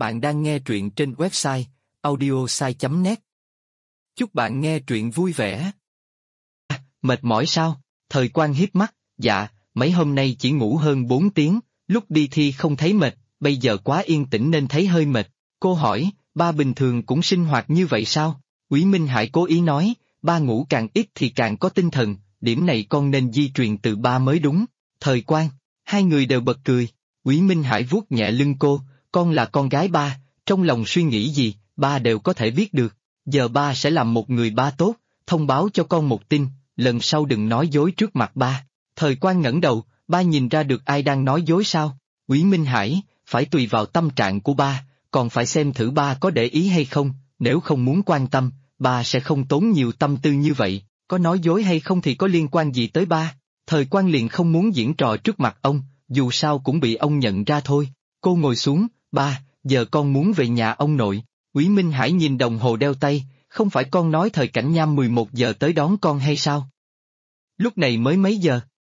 Bạn đang nghe truyện trên website audiosai.net. Chúc bạn nghe truyện vui vẻ. Mệt mỏi sao? Thời Quang híp mắt, dạ, mấy hôm nay chỉ ngủ hơn 4 tiếng, lúc đi thi không thấy mệt, bây giờ quá yên tĩnh nên thấy hơi mệt. Cô hỏi, ba bình thường cũng sinh hoạt như vậy sao? Úy Minh Hải cố ý nói, ba ngủ càng ít thì càng có tinh thần, điểm này con nên di truyền từ ba mới đúng. Thời Quang, hai người đều bật cười. Úy Minh Hải vuốt nhẹ lưng cô, con là con gái ba, trong lòng suy nghĩ gì, ba đều có thể biết được. Giờ ba sẽ làm một người ba tốt, thông báo cho con một tin, lần sau đừng nói dối trước mặt ba. Thời Quang ngẩng đầu, ba nhìn ra được ai đang nói dối sao? Úy Minh Hải, phải tùy vào tâm trạng của ba, còn phải xem thử ba có để ý hay không, nếu không muốn quan tâm, ba sẽ không tốn nhiều tâm tư như vậy, có nói dối hay không thì có liên quan gì tới ba. Thời Quang liền không muốn diễn trò trước mặt ông, dù sao cũng bị ông nhận ra thôi. Cô ngồi xuống, ba, giờ con muốn về nhà ông nội. Úy Minh Hải nhìn đồng hồ đeo tay, không phải con nói Thời Cảnh Nham 11 giờ tới đón con hay sao? Lúc này mới mấy giờ?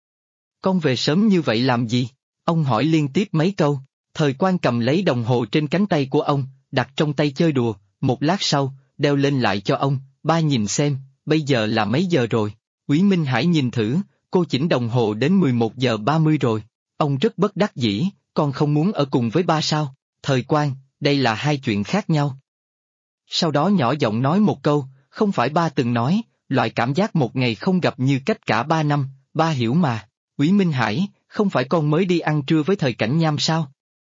Con về sớm như vậy làm gì? Ông hỏi liên tiếp mấy câu. Thời Quang cầm lấy đồng hồ trên cánh tay của ông, đặt trong tay chơi đùa, một lát sau, đeo lên lại cho ông, ba nhìn xem, bây giờ là mấy giờ rồi? Úy Minh Hải nhìn thử, cô chỉnh đồng hồ đến 11 giờ 30 rồi. Ông rất bất đắc dĩ, con không muốn ở cùng với ba sao? Thời Quang, đây là hai chuyện khác nhau. Sau đó nhỏ giọng nói một câu, không phải ba từng nói, loại cảm giác một ngày không gặp như cách cả 3 năm, ba hiểu mà. Úy Minh Hải, không phải con mới đi ăn trưa với Thời Cảnh Nham sao?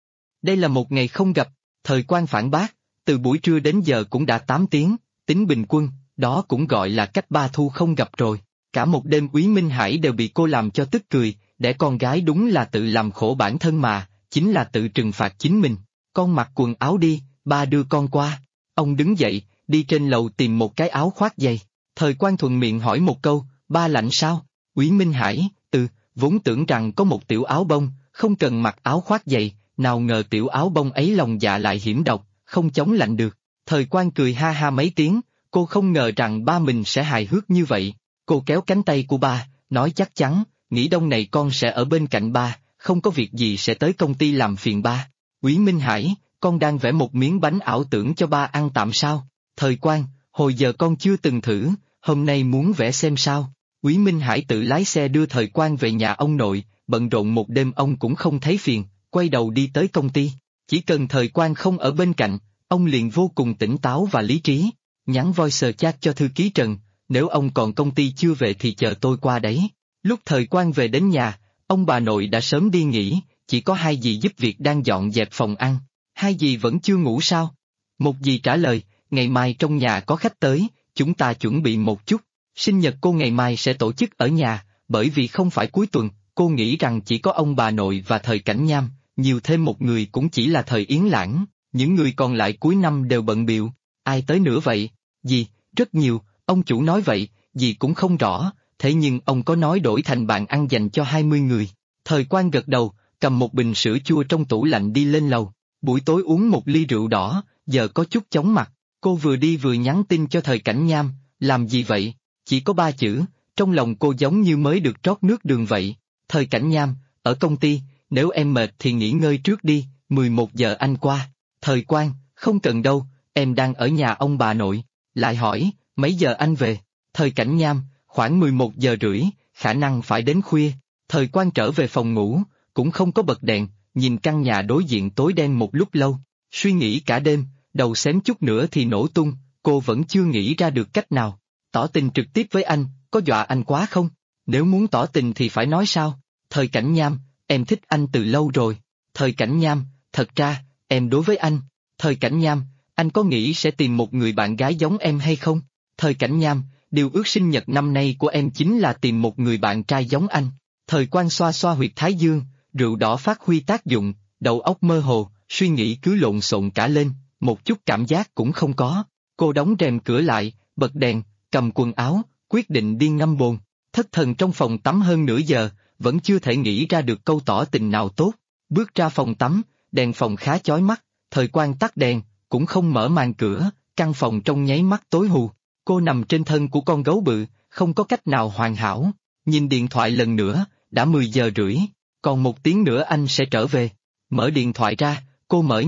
Đây là một ngày không gặp, Thời Quang phản bác, từ buổi trưa đến giờ cũng đã 8 tiếng, tính bình quân, đó cũng gọi là cách 3 thu không gặp rồi. Cả một đêm Úy Minh Hải đều bị cô làm cho tức cười, để con gái đúng là tự làm khổ bản thân mà, chính là tự trừng phạt chính mình. Con mặc quần áo đi, ba đưa con qua. Ông đứng dậy, đi trên lầu tìm một cái áo khoác dày. Thời Quang thuận miệng hỏi một câu, ba lạnh sao? Úy Minh Hải, vốn tưởng rằng có một tiểu áo bông, không cần mặc áo khoác dày, nào ngờ tiểu áo bông ấy lòng dạ lại hiểm độc, không chống lạnh được. Thời Quang cười ha ha mấy tiếng, cô không ngờ rằng ba mình sẽ hài hước như vậy. Cô kéo cánh tay của ba, nói chắc chắn, nghỉ đông này con sẽ ở bên cạnh ba, không có việc gì sẽ tới công ty làm phiền ba. Úy Minh Hải, con đang vẽ một miếng bánh ảo tưởng cho ba ăn tạm sao? Thời Quang, hồi giờ con chưa từng thử, hôm nay muốn vẽ xem sao? Úy Minh Hải tự lái xe đưa Thời Quang về nhà ông nội, bận rộn một đêm ông cũng không thấy phiền, quay đầu đi tới công ty. Chỉ cần Thời Quang không ở bên cạnh, ông liền vô cùng tỉnh táo và lý trí. Nhắn voice chat cho thư ký Trần, nếu ông còn công ty chưa về thì chờ tôi qua đấy. Lúc Thời Quang về đến nhà, ông bà nội đã sớm đi nghỉ, chỉ có hai dì giúp việc đang dọn dẹp phòng ăn. Hai dì vẫn chưa ngủ sao? Một dì trả lời, ngày mai trong nhà có khách tới, chúng ta chuẩn bị một chút. Sinh nhật cô ngày mai sẽ tổ chức ở nhà, bởi vì không phải cuối tuần, cô nghĩ rằng chỉ có ông bà nội và Thời Cảnh Nham, nhiều thêm một người cũng chỉ là Thời Yến Lãng, những người còn lại cuối năm đều bận bịu. Ai tới nữa vậy? Dì, rất nhiều, ông chủ nói vậy, dì cũng không rõ, thế nhưng ông có nói đổi thành bàn ăn dành cho 20 người. Thời Quang gật đầu, cầm một bình sữa chua trong tủ lạnh đi lên lầu. Buổi tối uống một ly rượu đỏ, giờ có chút chóng mặt. Cô vừa đi vừa nhắn tin cho Thời Cảnh Nham, làm gì vậy? Chỉ có 3 chữ, trong lòng cô giống như mới được trót nước đường vậy. Thời Cảnh Nham, ở công ty, nếu em mệt thì nghỉ ngơi trước đi, 11 giờ anh qua. Thời Quang, không cần đâu, em đang ở nhà ông bà nội. Lại hỏi, mấy giờ anh về? Thời Cảnh Nham, khoảng 11 giờ rưỡi, khả năng phải đến khuya. Thời Quang trở về phòng ngủ, cũng không có bật đèn, nhìn căn nhà đối diện tối đen một lúc lâu, suy nghĩ cả đêm, đầu xém chút nữa thì nổ tung, cô vẫn chưa nghĩ ra được cách nào. Tỏ tình trực tiếp với anh, có dọa anh quá không? Nếu muốn tỏ tình thì phải nói sao? Thời Cảnh Nham, em thích anh từ lâu rồi. Thời Cảnh Nham, thật ra, em đối với anh. Thời Cảnh Nham, anh có nghĩ sẽ tìm một người bạn gái giống em hay không? Thời Cảnh Nham, điều ước sinh nhật năm nay của em chính là tìm một người bạn trai giống anh. Thời Quang xoa xoa huyệt thái dương, rượu đỏ phát huy tác dụng, đầu óc mơ hồ, suy nghĩ cứ lộn xộn cả lên, một chút cảm giác cũng không có. Cô đóng rèm cửa lại, bật đèn, cầm quần áo, quyết định đi ngâm bồn. Thất thần trong phòng tắm hơn nửa giờ, vẫn chưa thể nghĩ ra được câu tỏ tình nào tốt. Bước ra phòng tắm, đèn phòng khá chói mắt, Thời Quang tắt đèn, cũng không mở màn cửa, căn phòng trong nháy mắt tối hù. Cô nằm trên thân của con gấu bự, không có cách nào hoàn hảo. Nhìn điện thoại lần nữa, đã 10 giờ rưỡi, còn 1 tiếng nữa anh sẽ trở về. Mở điện thoại ra, cô mở nhạc,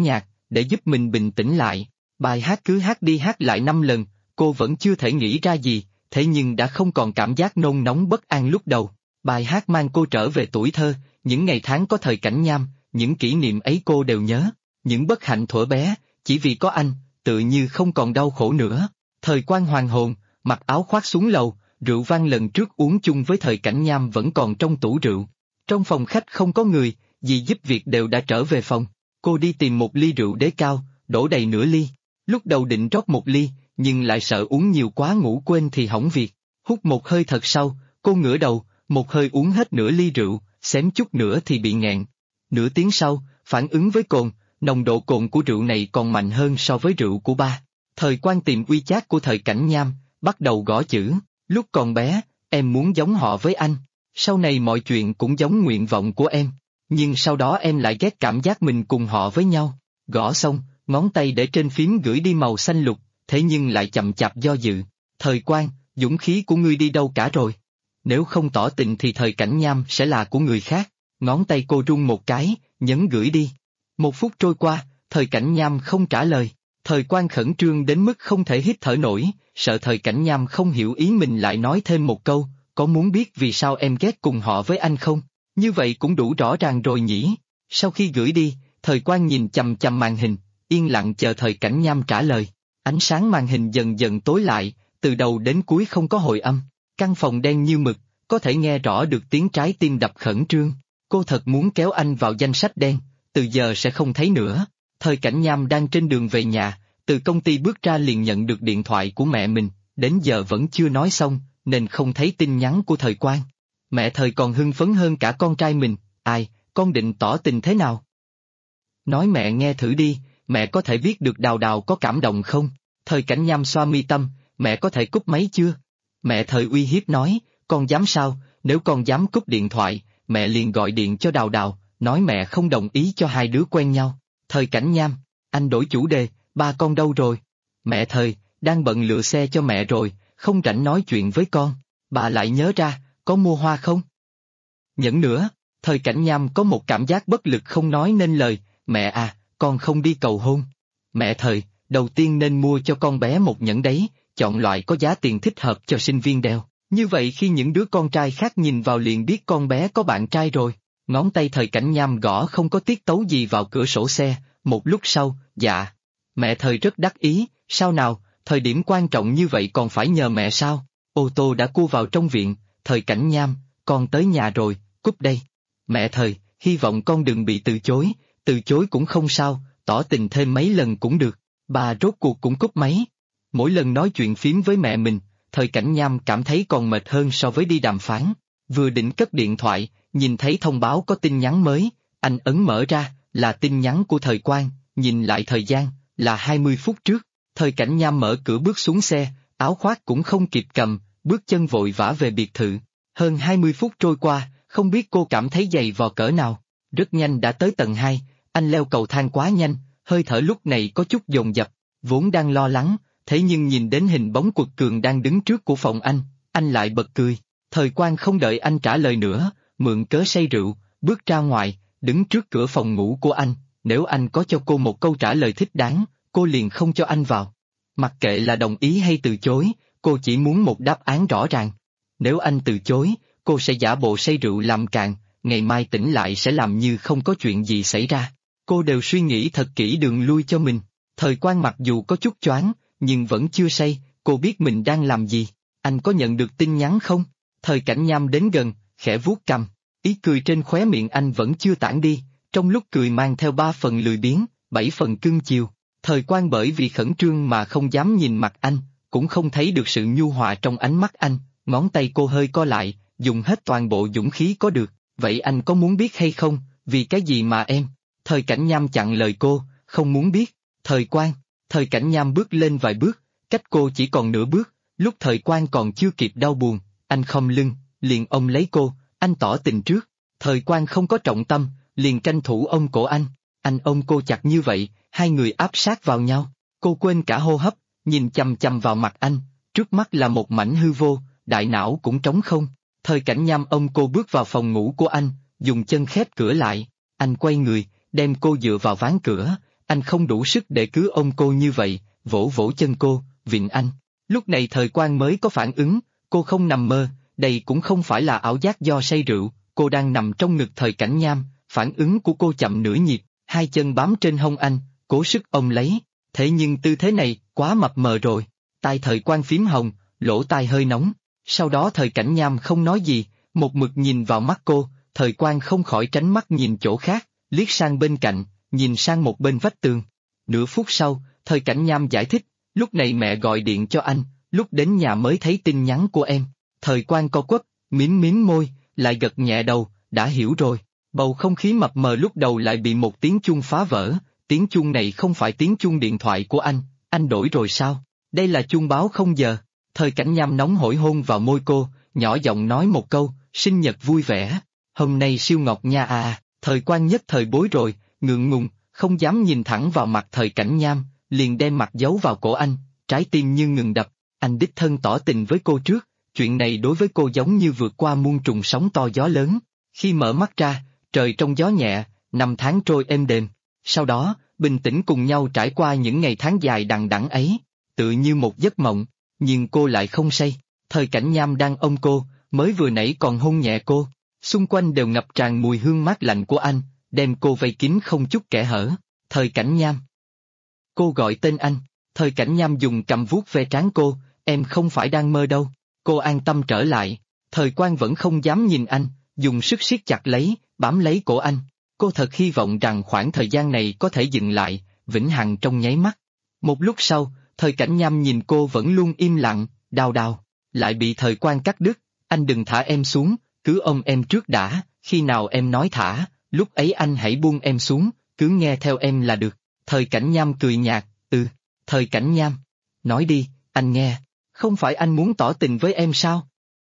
để giúp mình bình tĩnh lại. Bài hát cứ hát đi hát lại 5 lần, cô vẫn chưa thể nghĩ ra gì, thế nhưng đã không còn cảm giác nôn nóng bất an lúc đầu. Bài hát mang cô trở về tuổi thơ, những ngày tháng có thời Cảnh Nham, những kỷ niệm ấy cô đều nhớ, những bất hạnh thuở bé, chỉ vì có anh, tự như không còn đau khổ nữa. Thời Quan hoàng hồn, mặc áo khoác xuống lầu, rượu vang lần trước uống chung với thời Cảnh Nham vẫn còn trong tủ rượu. Trong phòng khách không có người, dì giúp việc đều đã trở về phòng. Cô đi tìm một ly rượu đế cao, đổ đầy nửa ly. Lúc đầu định rót một ly, nhưng lại sợ uống nhiều quá ngủ quên thì hỏng việc. Hút một hơi thật sâu, cô ngửa đầu, một hơi uống hết nửa ly rượu, xém chút nữa thì bị nghẹn. Nửa tiếng sau, phản ứng với cồn, nồng độ cồn của rượu này còn mạnh hơn so với rượu của ba. Thời Quan tìm WeChat của thời Cảnh Nham, bắt đầu gõ chữ, lúc còn bé, em muốn giống họ với anh. Sau này mọi chuyện cũng giống nguyện vọng của em, nhưng sau đó em lại ghét cảm giác mình cùng họ với nhau. Gõ xong, ngón tay để trên phím gửi đi màu xanh lục, thế nhưng lại chậm chạp do dự. Thời Quan, dũng khí của ngươi đi đâu cả rồi? Nếu không tỏ tình thì thời Cảnh Nham sẽ là của người khác. Ngón tay cô rung một cái, nhấn gửi đi. 1 phút trôi qua, thời Cảnh Nham không trả lời. Thời Quan khẩn trương đến mức không thể hít thở nổi, sợ thời Cảnh Nham không hiểu ý mình lại nói thêm một câu, có muốn biết vì sao em ghét cùng họ với anh không? Như vậy cũng đủ rõ ràng rồi nhỉ? Sau khi gửi đi, thời Quan nhìn chằm chằm màn hình, yên lặng chờ thời Cảnh Nham trả lời. Ánh sáng màn hình dần dần tối lại, từ đầu đến cuối không có hồi âm. Căn phòng đen như mực, có thể nghe rõ được tiếng trái tim đập khẩn trương. Cô thật muốn kéo anh vào danh sách đen, từ giờ sẽ không thấy nữa. Thời Cảnh Nham đang trên đường về nhà, từ công ty bước ra liền nhận được điện thoại của mẹ mình, đến giờ vẫn chưa nói xong, nên không thấy tin nhắn của thời Quan. Mẹ thời còn hưng phấn hơn cả con trai mình, ai, con định tỏ tình thế nào? Nói mẹ nghe thử đi, mẹ có thể biết được Đào Đào có cảm động không? Thời Cảnh Nham xoa mi tâm, mẹ có thể cúp máy chưa? Mẹ thời uy hiếp nói, con dám sao, nếu con dám cúp điện thoại, mẹ liền gọi điện cho Đào Đào, nói mẹ không đồng ý cho hai đứa quen nhau. Thời Cảnh Nham, anh đổi chủ đề, ba con đâu rồi? Mẹ thời, đang bận lựa xe cho mẹ rồi, không rảnh nói chuyện với con. Bà lại nhớ ra, có mua hoa không? Nhẫn nữa, thời Cảnh Nham có một cảm giác bất lực không nói nên lời, mẹ à, con không đi cầu hôn. Mẹ thời, đầu tiên nên mua cho con bé một nhẫn đấy, chọn loại có giá tiền thích hợp cho sinh viên đeo. Như vậy khi những đứa con trai khác nhìn vào liền biết con bé có bạn trai rồi. Ngón tay thời Cảnh Nham gõ không có tiết tấu gì vào cửa sổ xe, một lúc sau, dạ. Mẹ thời rất đắc ý, sao nào, thời điểm quan trọng như vậy còn phải nhờ mẹ sao? Ô tô đã cua vào trong viện, thời Cảnh Nham, con tới nhà rồi, cúp đây. Mẹ thời, hy vọng con đừng bị từ chối cũng không sao, tỏ tình thêm mấy lần cũng được. Bà rốt cuộc cũng cúp máy. Mỗi lần nói chuyện phím với mẹ mình, thời Cảnh Nham cảm thấy còn mệt hơn so với đi đàm phán. Vừa định cất điện thoại, nhìn thấy thông báo có tin nhắn mới, anh ấn mở ra, là tin nhắn của thời Quan, nhìn lại thời gian, là 20 phút trước. Thời Cảnh Nham mở cửa bước xuống xe, áo khoác cũng không kịp cầm, bước chân vội vã về biệt thự. Hơn 20 phút trôi qua, không biết cô cảm thấy dày vò cỡ nào. Rất nhanh đã tới tầng 2, anh leo cầu thang quá nhanh, hơi thở lúc này có chút dồn dập, vốn đang lo lắng, thế nhưng nhìn đến hình bóng Quật Cường đang đứng trước của phòng anh lại bật cười. Thời Quan không đợi anh trả lời nữa, mượn cớ say rượu, bước ra ngoài, đứng trước cửa phòng ngủ của anh, nếu anh có cho cô một câu trả lời thích đáng, cô liền không cho anh vào. Mặc kệ là đồng ý hay từ chối, cô chỉ muốn một đáp án rõ ràng. Nếu anh từ chối, cô sẽ giả bộ say rượu làm càn, ngày mai tỉnh lại sẽ làm như không có chuyện gì xảy ra. Cô đều suy nghĩ thật kỹ đường lui cho mình. Thời Quan mặc dù có chút choáng, nhưng vẫn chưa say, cô biết mình đang làm gì. Anh có nhận được tin nhắn không? Thời Cảnh Nham đến gần, khẽ vuốt cằm. Ý cười trên khóe miệng anh vẫn chưa tản đi, trong lúc cười mang theo 3 phần lười biếng, 7 phần cưng chiều. Thời Quan bởi vì khẩn trương mà không dám nhìn mặt anh, cũng không thấy được sự nhu hòa trong ánh mắt anh, ngón tay cô hơi co lại, dùng hết toàn bộ dũng khí có được. Vậy anh có muốn biết hay không, vì cái gì mà em? Thời Cảnh Nham chặn lời cô, không muốn biết. Thời Quan, thời Cảnh Nham bước lên vài bước, cách cô chỉ còn nửa bước, lúc thời Quan còn chưa kịp đau buồn, anh khom lưng, liền ôm lấy cô, anh tỏ tình trước. Thời Quan không có trọng tâm, liền tranh thủ ôm cổ anh ôm cô chặt như vậy, hai người áp sát vào nhau, cô quên cả hô hấp, nhìn chằm chằm vào mặt anh, trước mắt là một mảnh hư vô, đại não cũng trống không. Thời Cảnh Nham ôm cô bước vào phòng ngủ của anh, dùng chân khép cửa lại, anh quay người, đem cô dựa vào ván cửa, anh không đủ sức để cứ ôm cô như vậy, vỗ vỗ chân cô, vịn anh. Lúc này Thời Quang mới có phản ứng, cô không nằm mơ, đây cũng không phải là ảo giác do say rượu, cô đang nằm trong ngực Thời Cảnh Nham, phản ứng của cô chậm nửa nhịp, hai chân bám trên hông anh, cố sức ôm lấy, thế nhưng tư thế này quá mập mờ rồi, tai Thời Quang phím hồng, lỗ tai hơi nóng, sau đó Thời Cảnh Nham không nói gì, một mực nhìn vào mắt cô, Thời Quang không khỏi tránh mắt nhìn chỗ khác, liếc sang bên cạnh, nhìn sang một bên vách tường. Nửa phút sau, Thời Cảnh Nham giải thích, lúc này mẹ gọi điện cho anh, lúc đến nhà mới thấy tin nhắn của em. Thời Quang co quắp, mím môi, lại gật nhẹ đầu, đã hiểu rồi. Bầu không khí mập mờ lúc đầu lại bị một tiếng chuông phá vỡ, tiếng chuông này không phải tiếng chuông điện thoại của anh đổi rồi sao? Đây là chuông báo không giờ. Thời Cảnh Nham nóng hổi hôn vào môi cô, nhỏ giọng nói một câu, sinh nhật vui vẻ. Hôm nay siêu ngọt nha à. Thời Quang nhất thời bối rồi, ngượng ngùng, không dám nhìn thẳng vào mặt Thời Cảnh Nham, liền đem mặt giấu vào cổ anh, trái tim như ngừng đập. Anh đích thân tỏ tình với cô trước, chuyện này đối với cô giống như vượt qua muôn trùng sóng to gió lớn. Khi mở mắt ra, trời trong gió nhẹ, năm tháng trôi êm đềm. Sau đó, bình tĩnh cùng nhau trải qua những ngày tháng dài đằng đẵng ấy, tự như một giấc mộng, nhưng cô lại không say. Thời Cảnh Nham đang ôm cô, mới vừa nãy còn hôn nhẹ cô. Xung quanh đều ngập tràn mùi hương mát lạnh của anh, đem cô vây kín không chút kẽ hở. Thời Cảnh Nham. Cô gọi tên anh. Thời Cảnh Nham dùng cầm vuốt ve trán cô, em không phải đang mơ đâu. Cô an tâm trở lại. Thời Quang vẫn không dám nhìn anh, dùng sức siết chặt lấy, bám lấy cổ anh. Cô thật hy vọng rằng khoảng thời gian này có thể dừng lại, vĩnh hằng trong nháy mắt. Một lúc sau, Thời Cảnh Nham nhìn cô vẫn luôn im lặng, đào đào, lại bị Thời Quang cắt đứt. Anh đừng thả em xuống, cứ ôm em trước đã, khi nào em nói thả, lúc ấy anh hãy buông em xuống, cứ nghe theo em là được. Thời Cảnh Nham cười nhạt, Thời Cảnh Nham. Nói đi, anh nghe, không phải anh muốn tỏ tình với em sao?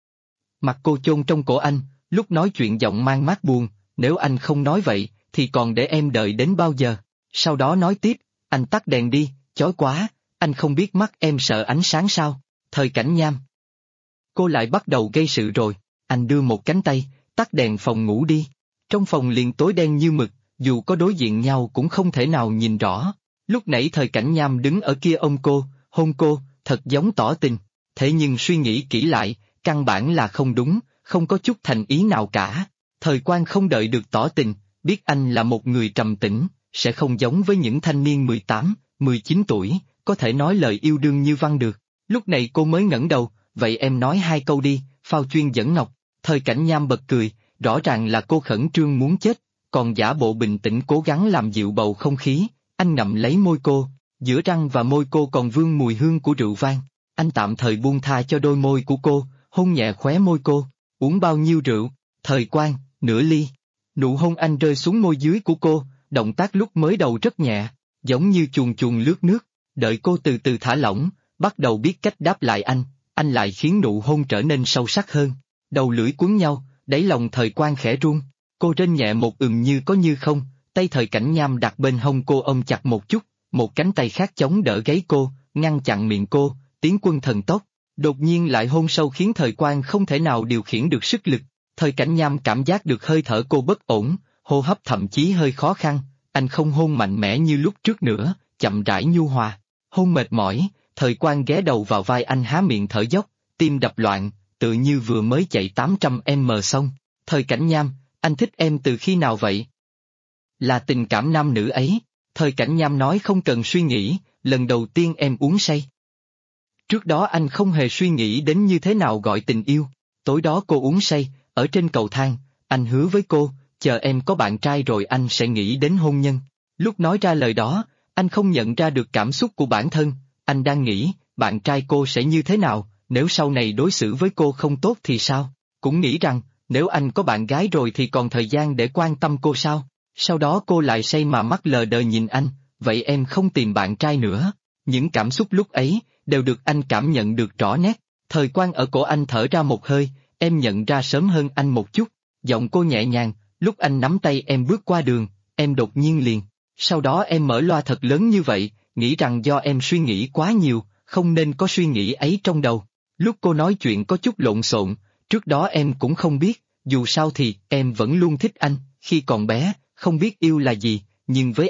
Mặt cô chôn trong cổ anh, lúc nói chuyện giọng mang mát buồn, nếu anh không nói vậy, thì còn để em đợi đến bao giờ? Sau đó nói tiếp, anh tắt đèn đi, chói quá, anh không biết mắt em sợ ánh sáng sao? Thời Cảnh Nham. Cô lại bắt đầu gây sự rồi, anh đưa một cánh tay, tắt đèn phòng ngủ đi. Trong phòng liền tối đen như mực, dù có đối diện nhau cũng không thể nào nhìn rõ. Lúc nãy Thời Cảnh Nham đứng ở kia ôm cô, hôn cô, thật giống tỏ tình. Thế nhưng suy nghĩ kỹ lại, căn bản là không đúng, không có chút thành ý nào cả. Thời Quang không đợi được tỏ tình, biết anh là một người trầm tĩnh, sẽ không giống với những thanh niên 18, 19 tuổi, có thể nói lời yêu đương như văn được. Lúc này cô mới ngẩng đầu, vậy em nói hai câu đi, phao chuyên dẫn ngọc. Thời Cảnh Nham bật cười, rõ ràng là cô khẩn trương muốn chết, còn giả bộ bình tĩnh cố gắng làm dịu bầu không khí. Anh ngậm lấy môi cô, giữa răng và môi cô còn vương mùi hương của rượu vang. Anh tạm thời buông tha cho đôi môi của cô, hôn nhẹ khóe môi cô. Uống bao nhiêu rượu? Thời Quang, nửa ly. Nụ hôn anh rơi xuống môi dưới của cô, động tác lúc mới đầu rất nhẹ, giống như chuồn chuồn lướt nước. Đợi cô từ từ thả lỏng, bắt đầu biết cách đáp lại anh lại khiến nụ hôn trở nên sâu sắc hơn. Đầu lưỡi cuốn nhau, đáy lòng Thời Quang khẽ run. Cô rên nhẹ một như có như không, tay Thời Cảnh Nham đặt bên hông cô ôm chặt một chút, một cánh tay khác chống đỡ gáy cô, ngăn chặn miệng cô, tiến quân thần tốc. Đột nhiên lại hôn sâu khiến Thời Quang không thể nào điều khiển được sức lực. Thời Cảnh Nham cảm giác được hơi thở cô bất ổn, hô hấp thậm chí hơi khó khăn. Anh không hôn mạnh mẽ như lúc trước nữa, chậm rãi nhu hòa. Hôn mệt mỏi, Thời Quang ghé đầu vào vai anh há miệng thở dốc, tim đập loạn, tự như vừa mới chạy 800m xong. Thời Cảnh Nham, anh thích em từ khi nào vậy? Là tình cảm nam nữ ấy. Thời Cảnh Nham nói không cần suy nghĩ, lần đầu tiên em uống say. Trước đó anh không hề suy nghĩ đến như thế nào gọi tình yêu. Tối đó cô uống say, ở trên cầu thang, anh hứa với cô, chờ em có bạn trai rồi anh sẽ nghĩ đến hôn nhân. Lúc nói ra lời đó, anh không nhận ra được cảm xúc của bản thân, anh đang nghĩ, bạn trai cô sẽ như thế nào, nếu sau này đối xử với cô không tốt thì sao? Cũng nghĩ rằng, nếu anh có bạn gái rồi thì còn thời gian để quan tâm cô sao? Sau đó cô lại say mà mắt lờ đờ nhìn anh, vậy em không tìm bạn trai nữa. Những cảm xúc lúc ấy, đều được anh cảm nhận được rõ nét. Thời Quang ở cổ anh thở ra một hơi, em nhận ra sớm hơn anh một chút. Giọng cô nhẹ nhàng, lúc anh nắm tay em bước qua đường, em đột nhiên liền. Sau đó em mở loa thật lớn như vậy, nghĩ rằng do em suy nghĩ quá nhiều, không nên có suy nghĩ ấy trong đầu. Lúc cô nói chuyện có chút lộn xộn, trước đó em cũng không biết, dù sao thì em vẫn luôn thích anh, khi còn bé, không biết yêu là gì, nhưng với em,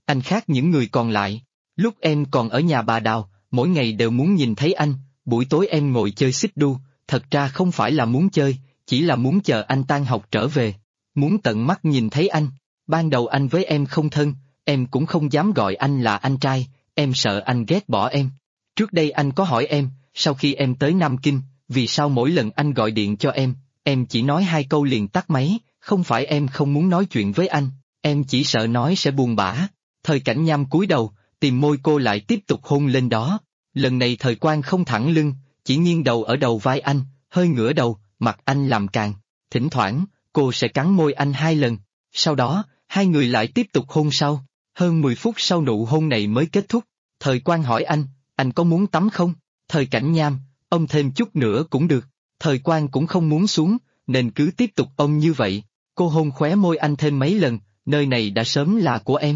anh khác những người còn lại. Lúc em còn ở nhà bà Đào, mỗi ngày đều muốn nhìn thấy anh, buổi tối em ngồi chơi xích đu, thật ra không phải là muốn chơi, chỉ là muốn chờ anh tan học trở về. Muốn tận mắt nhìn thấy anh. Ban đầu anh với em không thân, em cũng không dám gọi anh là anh trai, em sợ anh ghét bỏ em. Trước đây anh có hỏi em, sau khi em tới Nam Kinh, vì sao mỗi lần anh gọi điện cho em chỉ nói 2 câu liền tắt máy, không phải em không muốn nói chuyện với anh, em chỉ sợ nói sẽ buồn bã. Thời Cảnh Nham cúi đầu, tìm môi cô lại tiếp tục hôn lên đó. Lần này Thời Quang không thẳng lưng, chỉ nghiêng đầu ở đầu vai anh, hơi ngửa đầu, mặt anh làm càng. Thỉnh thoảng, cô sẽ cắn môi anh 2 lần. Sau đó, hai người lại tiếp tục hôn sau. Hơn 10 phút sau nụ hôn này mới kết thúc. Thời Quang hỏi anh có muốn tắm không? Thời Cảnh Nham, ông thêm chút nữa cũng được. Thời Quang cũng không muốn xuống, nên cứ tiếp tục ôm như vậy. Cô hôn khóe môi anh thêm mấy lần, nơi này đã sớm là của em.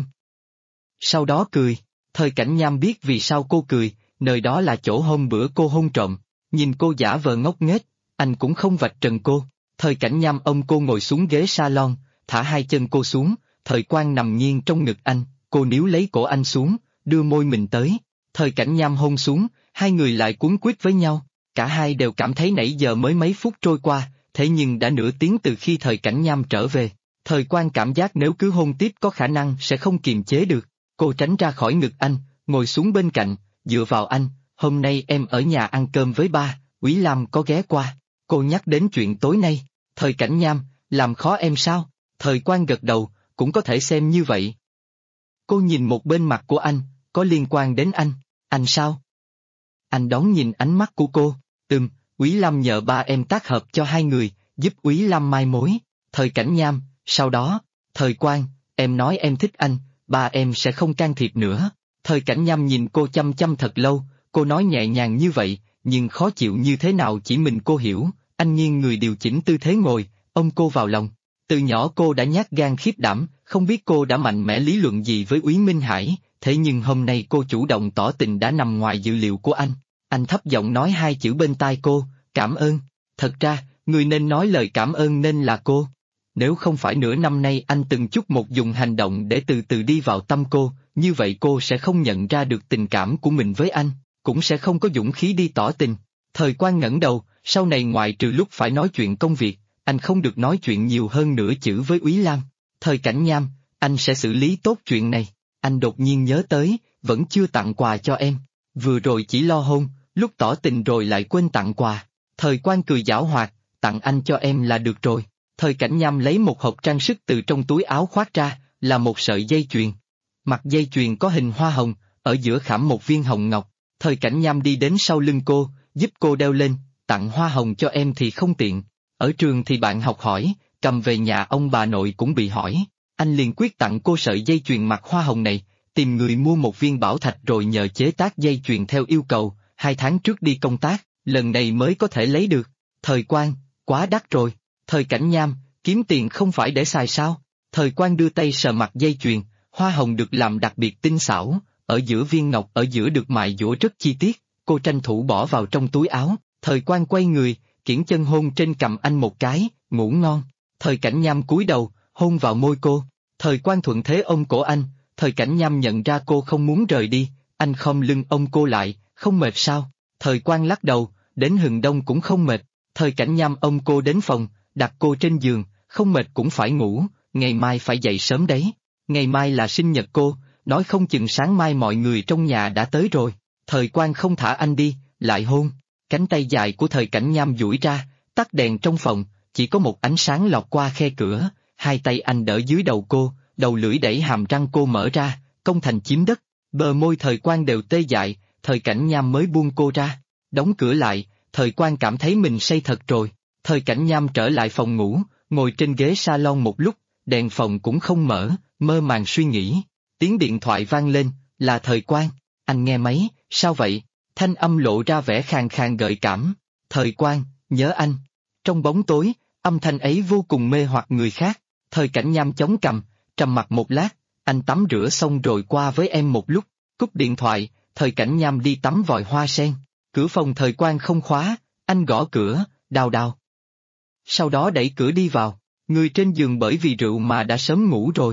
Sau đó cười. Thời Cảnh Nham biết vì sao cô cười, nơi đó là chỗ hôm bữa cô hôn trộm. Nhìn cô giả vờ ngốc nghếch, anh cũng không vạch trần cô. Thời Cảnh Nham ôm cô ngồi xuống ghế salon, thả 2 chân cô xuống, Thời Quang nằm nghiêng trong ngực anh, cô níu lấy cổ anh xuống, đưa môi mình tới. Thời Cảnh Nham hôn xuống, hai người lại cuốn quýt với nhau, cả hai đều cảm thấy nãy giờ mới mấy phút trôi qua, thế nhưng đã nửa tiếng từ khi Thời Cảnh Nham trở về. Thời Quang cảm giác nếu cứ hôn tiếp có khả năng sẽ không kiềm chế được, cô tránh ra khỏi ngực anh, ngồi xuống bên cạnh, dựa vào anh, hôm nay em ở nhà ăn cơm với ba, Úy Lam có ghé qua. Cô nhắc đến chuyện tối nay. Thời Cảnh Nham, làm khó em sao? Thời Quang gật đầu, cũng có thể xem như vậy. Cô nhìn một bên mặt của anh, có liên quan đến anh sao? Anh đón nhìn ánh mắt của cô, Úy Lam nhờ ba em tác hợp cho 2 người, giúp Úy Lam mai mối. Thời Cảnh Nham, sau đó, Thời Quang, em nói em thích anh, ba em sẽ không can thiệp nữa. Thời Cảnh Nham nhìn cô chăm chăm thật lâu, cô nói nhẹ nhàng như vậy, nhưng khó chịu như thế nào chỉ mình cô hiểu. Anh nghiêng người điều chỉnh tư thế ngồi, ôm cô vào lòng. Từ nhỏ cô đã nhát gan khiếp đảm, không biết cô đã mạnh mẽ lý luận gì với Úy Minh Hải, thế nhưng hôm nay cô chủ động tỏ tình đã nằm ngoài dự liệu của anh. Anh thấp giọng nói 2 chữ bên tai cô, cảm ơn. Thật ra, người nên nói lời cảm ơn nên là cô. Nếu không phải nửa năm nay anh từng chút một dùng hành động để từ từ đi vào tâm cô, như vậy cô sẽ không nhận ra được tình cảm của mình với anh, cũng sẽ không có dũng khí đi tỏ tình. Thời Quang ngẩng đầu, sau này ngoại trừ lúc phải nói chuyện công việc, anh không được nói chuyện nhiều hơn nửa chữ với Úy Lam. Thời Cảnh Nham, anh sẽ xử lý tốt chuyện này. Anh đột nhiên nhớ tới, vẫn chưa tặng quà cho em. Vừa rồi chỉ lo hôn, lúc tỏ tình rồi lại quên tặng quà. Thời Quang cười giảo hoạt, tặng anh cho em là được rồi. Thời Cảnh Nham lấy một hộp trang sức từ trong túi áo khoác ra, là một sợi dây chuyền. Mặt dây chuyền có hình hoa hồng, ở giữa khảm một viên hồng ngọc. Thời Cảnh Nham đi đến sau lưng cô, giúp cô đeo lên, tặng hoa hồng cho em thì không tiện. Ở trường thì bạn học hỏi, cầm về nhà ông bà nội cũng bị hỏi. Anh liền quyết tặng cô sợi dây chuyền mặt hoa hồng này, tìm người mua một viên bảo thạch rồi nhờ chế tác dây chuyền theo yêu cầu, 2 tháng trước đi công tác, lần này mới có thể lấy được. Thời Quang, quá đắt rồi. Thời Cảnh Nham, kiếm tiền không phải để xài sao? Thời Quang đưa tay sờ mặt dây chuyền, hoa hồng được làm đặc biệt tinh xảo, ở giữa viên ngọc ở giữa được mài dũa rất chi tiết, cô tranh thủ bỏ vào trong túi áo. Thời Quang quay người, kiễng chân hôn trên cằm anh một cái, ngủ ngon. Thời Cảnh Nham cúi đầu, hôn vào môi cô. Thời Quang thuận thế ôm cổ anh. Thời Cảnh Nham nhận ra cô không muốn rời đi, anh khom lưng ôm cô lại, không mệt sao? Thời Quang lắc đầu, đến hừng đông cũng không mệt. Thời Cảnh Nham ôm cô đến phòng, đặt cô trên giường, không mệt cũng phải ngủ, ngày mai phải dậy sớm đấy. Ngày mai là sinh nhật cô, nói không chừng sáng mai mọi người trong nhà đã tới rồi. Thời Quang không thả anh đi, lại hôn. Cánh tay dài của Thời Cảnh Nham duỗi ra, tắt đèn trong phòng, chỉ có một ánh sáng lọt qua khe cửa, 2 tay anh đỡ dưới đầu cô, đầu lưỡi đẩy hàm răng cô mở ra, công thành chiếm đất, bờ môi Thời Quang đều tê dại, Thời Cảnh Nham mới buông cô ra. Đóng cửa lại, Thời Quang cảm thấy mình say thật rồi. Thời Cảnh Nham trở lại phòng ngủ, ngồi trên ghế salon một lúc, đèn phòng cũng không mở, mơ màng suy nghĩ. Tiếng điện thoại vang lên, là Thời Quang. Anh nghe máy, sao vậy? Thanh âm lộ ra vẻ khàn khàn gợi cảm. Thời Quang, nhớ anh. Trong bóng tối, âm thanh ấy vô cùng mê hoặc người khác. Thời Cảnh Nham chống cằm, trầm mặc một lát, anh tắm rửa xong rồi qua với em một lúc. Cúp điện thoại, Thời Cảnh Nham đi tắm vòi hoa sen. Cửa phòng Thời Quang không khóa, anh gõ cửa, đào đào. Sau đó đẩy cửa đi vào, người trên giường bởi vì rượu mà đã sớm ngủ rồi. Thời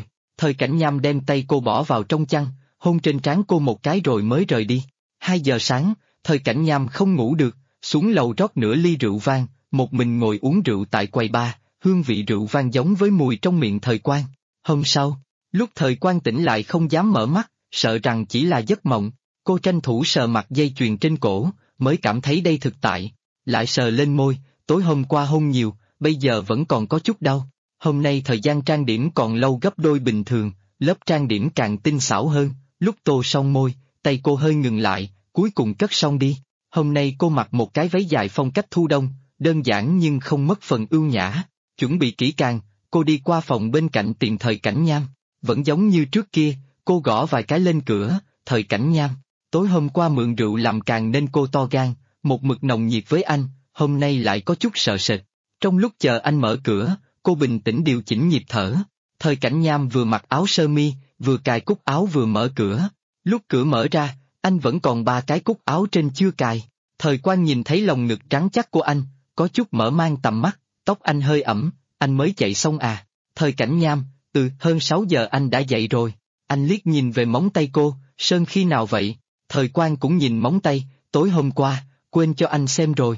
Thời Cảnh Nham đem tay cô bỏ vào trong chăn, hôn trên trán cô một cái rồi mới rời đi. 2 giờ sáng, Thời Cảnh Nham không ngủ được, xuống lầu rót nửa ly rượu vang, một mình ngồi uống rượu tại quầy bar, hương vị rượu vang giống với mùi trong miệng Thời Quang. Hôm sau, lúc Thời Quang tỉnh lại không dám mở mắt, sợ rằng chỉ là giấc mộng, cô tranh thủ sờ mặt dây chuyền trên cổ, mới cảm thấy đây thực tại. Lại sờ lên môi, tối hôm qua hôn nhiều, bây giờ vẫn còn có chút đau. Hôm nay thời gian trang điểm còn lâu gấp đôi bình thường, lớp trang điểm càng tinh xảo hơn, lúc tô xong môi, tay cô hơi ngừng lại, cuối cùng cất xong đi. Hôm nay cô mặc một cái váy dài phong cách thu đông, đơn giản nhưng không mất phần ưu nhã. Chuẩn bị kỹ càng, cô đi qua phòng bên cạnh tìm Thời Cảnh Nham. Vẫn giống như trước kia, cô gõ vài cái lên cửa, Thời Cảnh Nham. Tối hôm qua mượn rượu làm càng nên cô to gan, một mực nồng nhiệt với anh, hôm nay lại có chút sợ sệt. Trong lúc chờ anh mở cửa, cô bình tĩnh điều chỉnh nhịp thở. Thời Cảnh Nham vừa mặc áo sơ mi, vừa cài cúc áo vừa mở cửa. Lúc cửa mở ra, anh vẫn còn 3 cái cúc áo trên chưa cài. Thời Quang nhìn thấy lồng ngực trắng chắc của anh, có chút mở mang tầm mắt, tóc anh hơi ẩm, anh mới chạy xong à. Thời Cảnh Nham, hơn 6 giờ anh đã dậy rồi. Anh liếc nhìn về móng tay cô, Sơn khi nào vậy? Thời Quang cũng nhìn móng tay, tối hôm qua, quên cho anh xem rồi.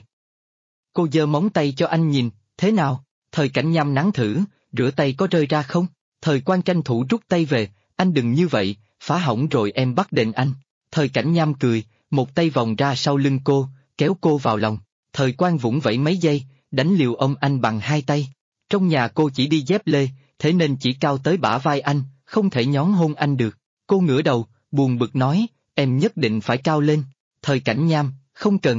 Cô giơ móng tay cho anh nhìn, thế nào? Thời Cảnh Nham nắn thử, rửa tay có rơi ra không? Thời Quang tranh thủ rút tay về, anh đừng như vậy, phá hỏng rồi em bắt đền anh. Thời Cảnh Nham cười, một tay vòng ra sau lưng cô, kéo cô vào lòng. Thời Quang vũng vẫy mấy giây, đánh liều ôm anh bằng 2 tay. Trong nhà cô chỉ đi dép lê, thế nên chỉ cao tới bả vai anh, không thể nhón hôn anh được. Cô ngửa đầu, buồn bực nói, em nhất định phải cao lên. Thời Cảnh Nham, không cần.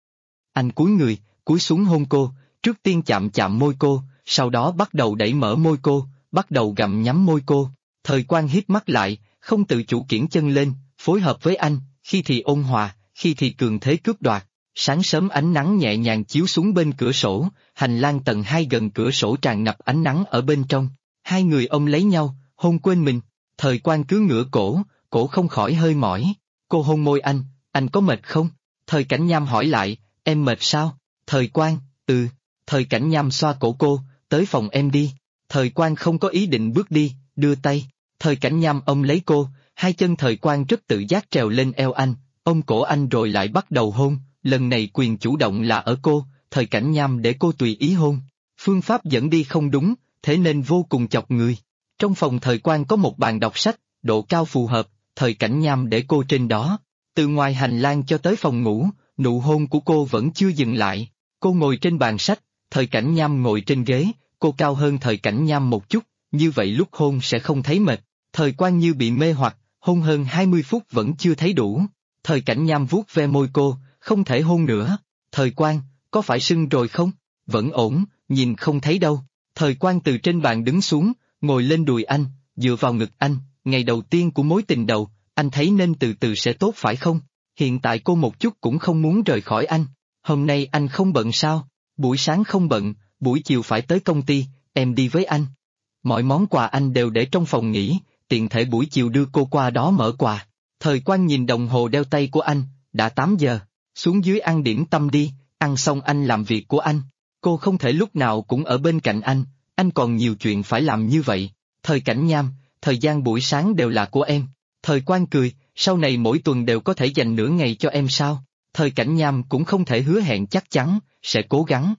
Anh cúi người, cúi xuống hôn cô, trước tiên chạm chạm môi cô, sau đó bắt đầu đẩy mở môi cô, bắt đầu gặm nhắm môi cô. Thời Quang hít mắt lại, không tự chủ kiễng chân lên, phối hợp với anh, khi thì ôn hòa, khi thì cường thế cướp đoạt. Sáng sớm ánh nắng nhẹ nhàng chiếu xuống bên cửa sổ, hành lang tầng 2 gần cửa sổ tràn ngập ánh nắng ở bên trong. Hai người ôm lấy nhau, hôn quên mình. Thời Quang cứ ngửa cổ không khỏi hơi mỏi. Cô hôn môi anh có mệt không? Thời Cảnh Nham hỏi lại, em mệt sao? Thời Quang, Thời Cảnh Nham xoa cổ cô, tới phòng em đi. Thời Quang không có ý định bước đi, đưa tay. Thời Cảnh Nham ôm lấy cô, hai chân Thời Quang rất tự giác trèo lên eo anh, ôm cổ anh rồi lại bắt đầu hôn. Lần này quyền chủ động là ở cô, Thời Cảnh Nham để cô tùy ý hôn. Phương pháp dẫn đi không đúng, thế nên vô cùng chọc người. Trong phòng Thời Quang có một bàn đọc sách, độ cao phù hợp, Thời Cảnh Nham để cô trên đó. Từ ngoài hành lang cho tới phòng ngủ, nụ hôn của cô vẫn chưa dừng lại. Cô ngồi trên bàn sách, Thời Cảnh Nham ngồi trên ghế, cô cao hơn Thời Cảnh Nham một chút, như vậy lúc hôn sẽ không thấy mệt. Thời Quang như bị mê hoặc, hôn hơn 20 phút vẫn chưa thấy đủ. Thời Cảnh Nham vuốt ve môi cô, không thể hôn nữa. Thời Quang, có phải sưng rồi không? Vẫn ổn, nhìn không thấy đâu. Thời Quang từ trên bàn đứng xuống, ngồi lên đùi anh, dựa vào ngực anh. Ngày đầu tiên của mối tình đầu, anh thấy nên từ từ sẽ tốt phải không? Hiện tại cô một chút cũng không muốn rời khỏi anh. Hôm nay anh không bận sao? Buổi sáng không bận, buổi chiều phải tới công ty, em đi với anh. Mọi món quà anh đều để trong phòng nghỉ, tiện thể buổi chiều đưa cô qua đó mở quà. Thời Quang nhìn đồng hồ đeo tay của anh, đã 8 giờ, xuống dưới ăn điểm tâm đi, ăn xong anh làm việc của anh. Cô không thể lúc nào cũng ở bên cạnh anh còn nhiều chuyện phải làm như vậy. Thời Cảnh Nham, thời gian buổi sáng đều là của em. Thời Quang cười, sau này mỗi tuần đều có thể dành nửa ngày cho em sao? Thời Cảnh Nham cũng không thể hứa hẹn chắc chắn, sẽ cố gắng.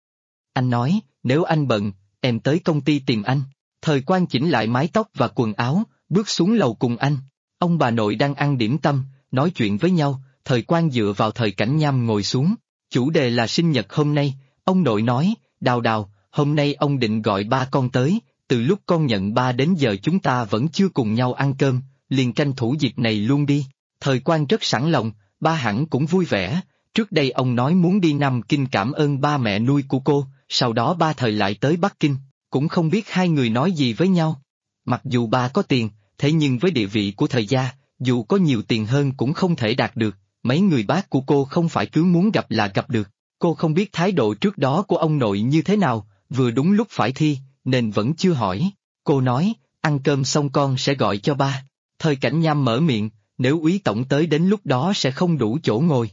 Anh nói, nếu anh bận, em tới công ty tìm anh. Thời Quang chỉnh lại mái tóc và quần áo, bước xuống lầu cùng anh. Ông bà nội đang ăn điểm tâm, nói chuyện với nhau, Thời Quang dựa vào Thời Cảnh Nham ngồi xuống. Chủ đề là sinh nhật hôm nay, ông nội nói, Đào Đào, hôm nay ông định gọi ba con tới, từ lúc con nhận ba đến giờ chúng ta vẫn chưa cùng nhau ăn cơm, liền tranh thủ dịp này luôn đi. Thời Quang rất sẵn lòng, ba hẳn cũng vui vẻ, trước đây ông nói muốn đi Nam Kinh cảm ơn ba mẹ nuôi của cô, sau đó ba Thời lại tới Bắc Kinh, cũng không biết hai người nói gì với nhau. Mặc dù ba có tiền, thế nhưng với địa vị của Thời gia, dù có nhiều tiền hơn cũng không thể đạt được, mấy người bác của cô không phải cứ muốn gặp là gặp được. Cô không biết thái độ trước đó của ông nội như thế nào, vừa đúng lúc phải thi, nên vẫn chưa hỏi. Cô nói, ăn cơm xong con sẽ gọi cho ba. Thời Cảnh Nham mở miệng, nếu úy tổng tới đến lúc đó sẽ không đủ chỗ ngồi.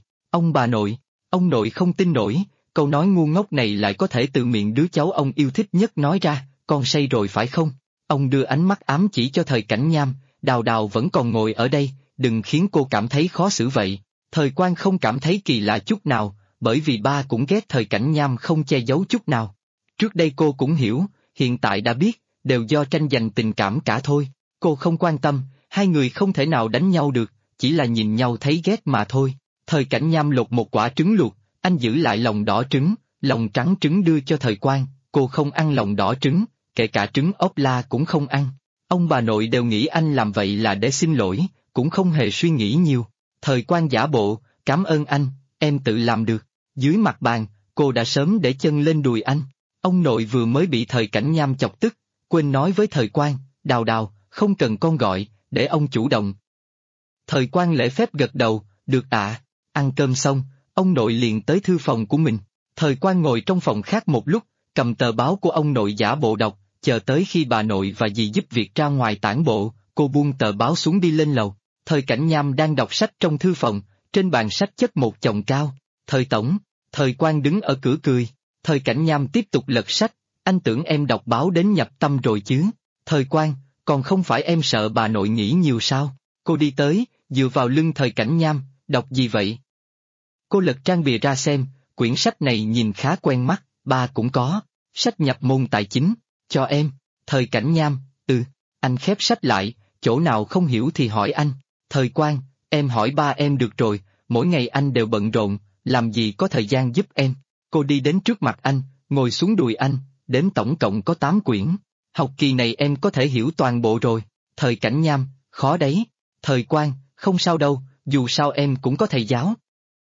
Ông nội không tin nổi, câu nói ngu ngốc này lại có thể từ miệng đứa cháu ông yêu thích nhất nói ra, con say rồi phải không? Ông đưa ánh mắt ám chỉ cho Thời Cảnh Nham, Đào Đào vẫn còn ngồi ở đây, đừng khiến cô cảm thấy khó xử vậy. Thời Quan không cảm thấy kỳ lạ chút nào, bởi vì ba cũng ghét Thời Cảnh Nham không che giấu chút nào. Trước đây cô cũng hiểu, hiện tại đã biết, đều do tranh giành tình cảm cả thôi. Cô không quan tâm, hai người không thể nào đánh nhau được, chỉ là nhìn nhau thấy ghét mà thôi. Thời Cảnh Nham lột một quả trứng luộc, anh giữ lại lòng đỏ trứng, lòng trắng trứng đưa cho Thời Quan, cô không ăn lòng đỏ trứng, kể cả trứng ốp la cũng không ăn. Ông bà nội đều nghĩ anh làm vậy là để xin lỗi, cũng không hề suy nghĩ nhiều. Thời Quan giả bộ, cảm ơn anh, em tự làm được. Dưới mặt bàn, cô đã sớm để chân lên đùi anh. Ông nội vừa mới bị Thời Cảnh Nham chọc tức, quên nói với Thời Quan, Đào Đào, không cần con gọi, để ông chủ động. Thời Quan lễ phép gật đầu, được ạ. Ăn cơm xong, ông nội liền tới thư phòng của mình. Thời Quan ngồi trong phòng khác một lúc, cầm tờ báo của ông nội giả bộ đọc, chờ tới khi bà nội và dì giúp việc ra ngoài tản bộ, cô buông tờ báo xuống đi lên lầu. Thời Cảnh Nham đang đọc sách trong thư phòng, trên bàn sách chất một chồng cao. Thời tổng, Thời Quan đứng ở cửa cười. Thời Cảnh Nham tiếp tục lật sách, anh tưởng em đọc báo đến nhập tâm rồi chứ. Thời Quan, còn không phải em sợ bà nội nghĩ nhiều sao? Cô đi tới, dựa vào lưng Thời Cảnh Nham, đọc gì vậy? Cô lật trang bìa ra xem, quyển sách này nhìn khá quen mắt, ba cũng có. Sách nhập môn tài chính, cho em. Thời Cảnh Nham, anh khép sách lại, chỗ nào không hiểu thì hỏi anh. Thời Quan, em hỏi ba em được rồi, mỗi ngày anh đều bận rộn, làm gì có thời gian giúp em. Cô đi đến trước mặt anh, ngồi xuống đùi anh, đếm tổng cộng có 8 quyển. Học kỳ này em có thể hiểu toàn bộ rồi. Thời Cảnh Nham, khó đấy. Thời Quan, không sao đâu, dù sao em cũng có thầy giáo.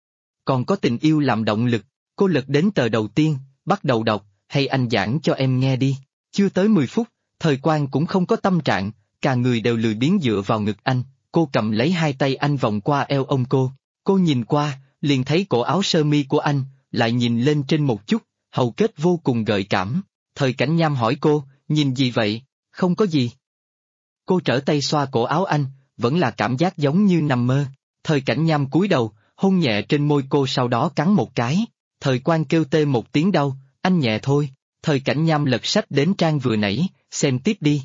Còn có tình yêu làm động lực. Cô lật đến tờ đầu tiên, bắt đầu đọc, hay anh giảng cho em nghe đi. Chưa tới 10 phút, Thời Quan cũng không có tâm trạng, cả người đều lười biếng dựa vào ngực anh. Cô cầm lấy hai tay anh vòng qua eo ông cô. Cô nhìn qua, liền thấy cổ áo sơ mi của anh, lại nhìn lên trên một chút, hầu kết vô cùng gợi cảm. Thời Cảnh Nham hỏi cô, nhìn gì vậy? Không có gì. Cô trở tay xoa cổ áo anh, vẫn là cảm giác giống như nằm mơ. Thời Cảnh Nham cúi đầu, hôn nhẹ trên môi cô sau đó cắn một cái. Thời Quan kêu tê một tiếng đau, anh nhẹ thôi. Thời Cảnh Nham lật sách đến trang vừa nãy, xem tiếp đi.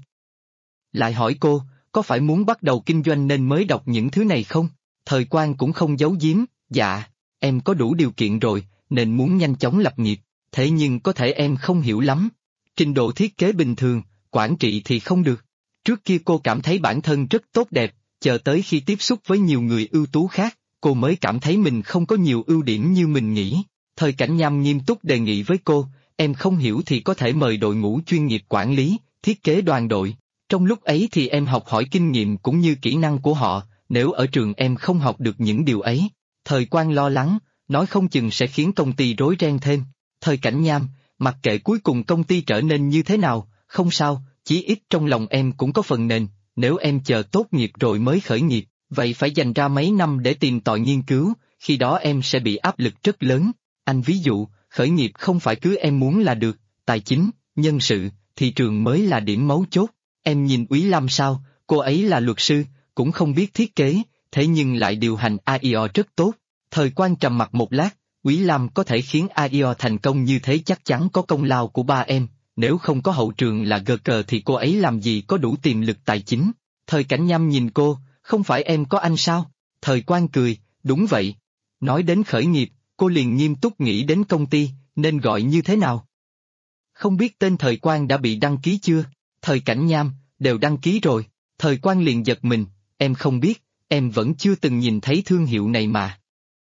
Lại hỏi cô, có phải muốn bắt đầu kinh doanh nên mới đọc những thứ này không? Thời Quan cũng không giấu giếm, dạ, em có đủ điều kiện rồi, nên muốn nhanh chóng lập nghiệp, thế nhưng có thể em không hiểu lắm. Trình độ thiết kế bình thường, quản trị thì không được. Trước kia cô cảm thấy bản thân rất tốt đẹp, chờ tới khi tiếp xúc với nhiều người ưu tú khác, cô mới cảm thấy mình không có nhiều ưu điểm như mình nghĩ. Thời Cảnh Nham nghiêm túc đề nghị với cô, em không hiểu thì có thể mời đội ngũ chuyên nghiệp quản lý, thiết kế đoàn đội. Trong lúc ấy thì em học hỏi kinh nghiệm cũng như kỹ năng của họ, nếu ở trường em không học được những điều ấy. Thời Quan lo lắng, nói không chừng sẽ khiến công ty rối ren thêm. Thời Cảnh Nham, mặc kệ cuối cùng công ty trở nên như thế nào, không sao, chí ít trong lòng em cũng có phần nền, nếu em chờ tốt nghiệp rồi mới khởi nghiệp, vậy phải dành ra mấy năm để tìm tòi nghiên cứu, khi đó em sẽ bị áp lực rất lớn. Anh ví dụ, khởi nghiệp không phải cứ em muốn là được, tài chính, nhân sự, thị trường mới là điểm mấu chốt. Em nhìn Úy Lam sao, cô ấy là luật sư, cũng không biết thiết kế, thế nhưng lại điều hành AIO rất tốt. Thời Quan trầm mặc một lát, Úy Lam có thể khiến AIO thành công như thế chắc chắn có công lao của ba em, nếu không có hậu trường là gờ cờ thì cô ấy làm gì có đủ tiềm lực tài chính. Thời Cảnh Nham nhìn cô, không phải em có anh sao? Thời Quan cười, đúng vậy. Nói đến khởi nghiệp, cô liền nghiêm túc nghĩ đến công ty, nên gọi như thế nào? Không biết tên Thời Quan đã bị đăng ký chưa? Thời Cảnh Nham, đều đăng ký rồi. Thời Quan liền giật mình, em không biết, em vẫn chưa từng nhìn thấy thương hiệu này mà.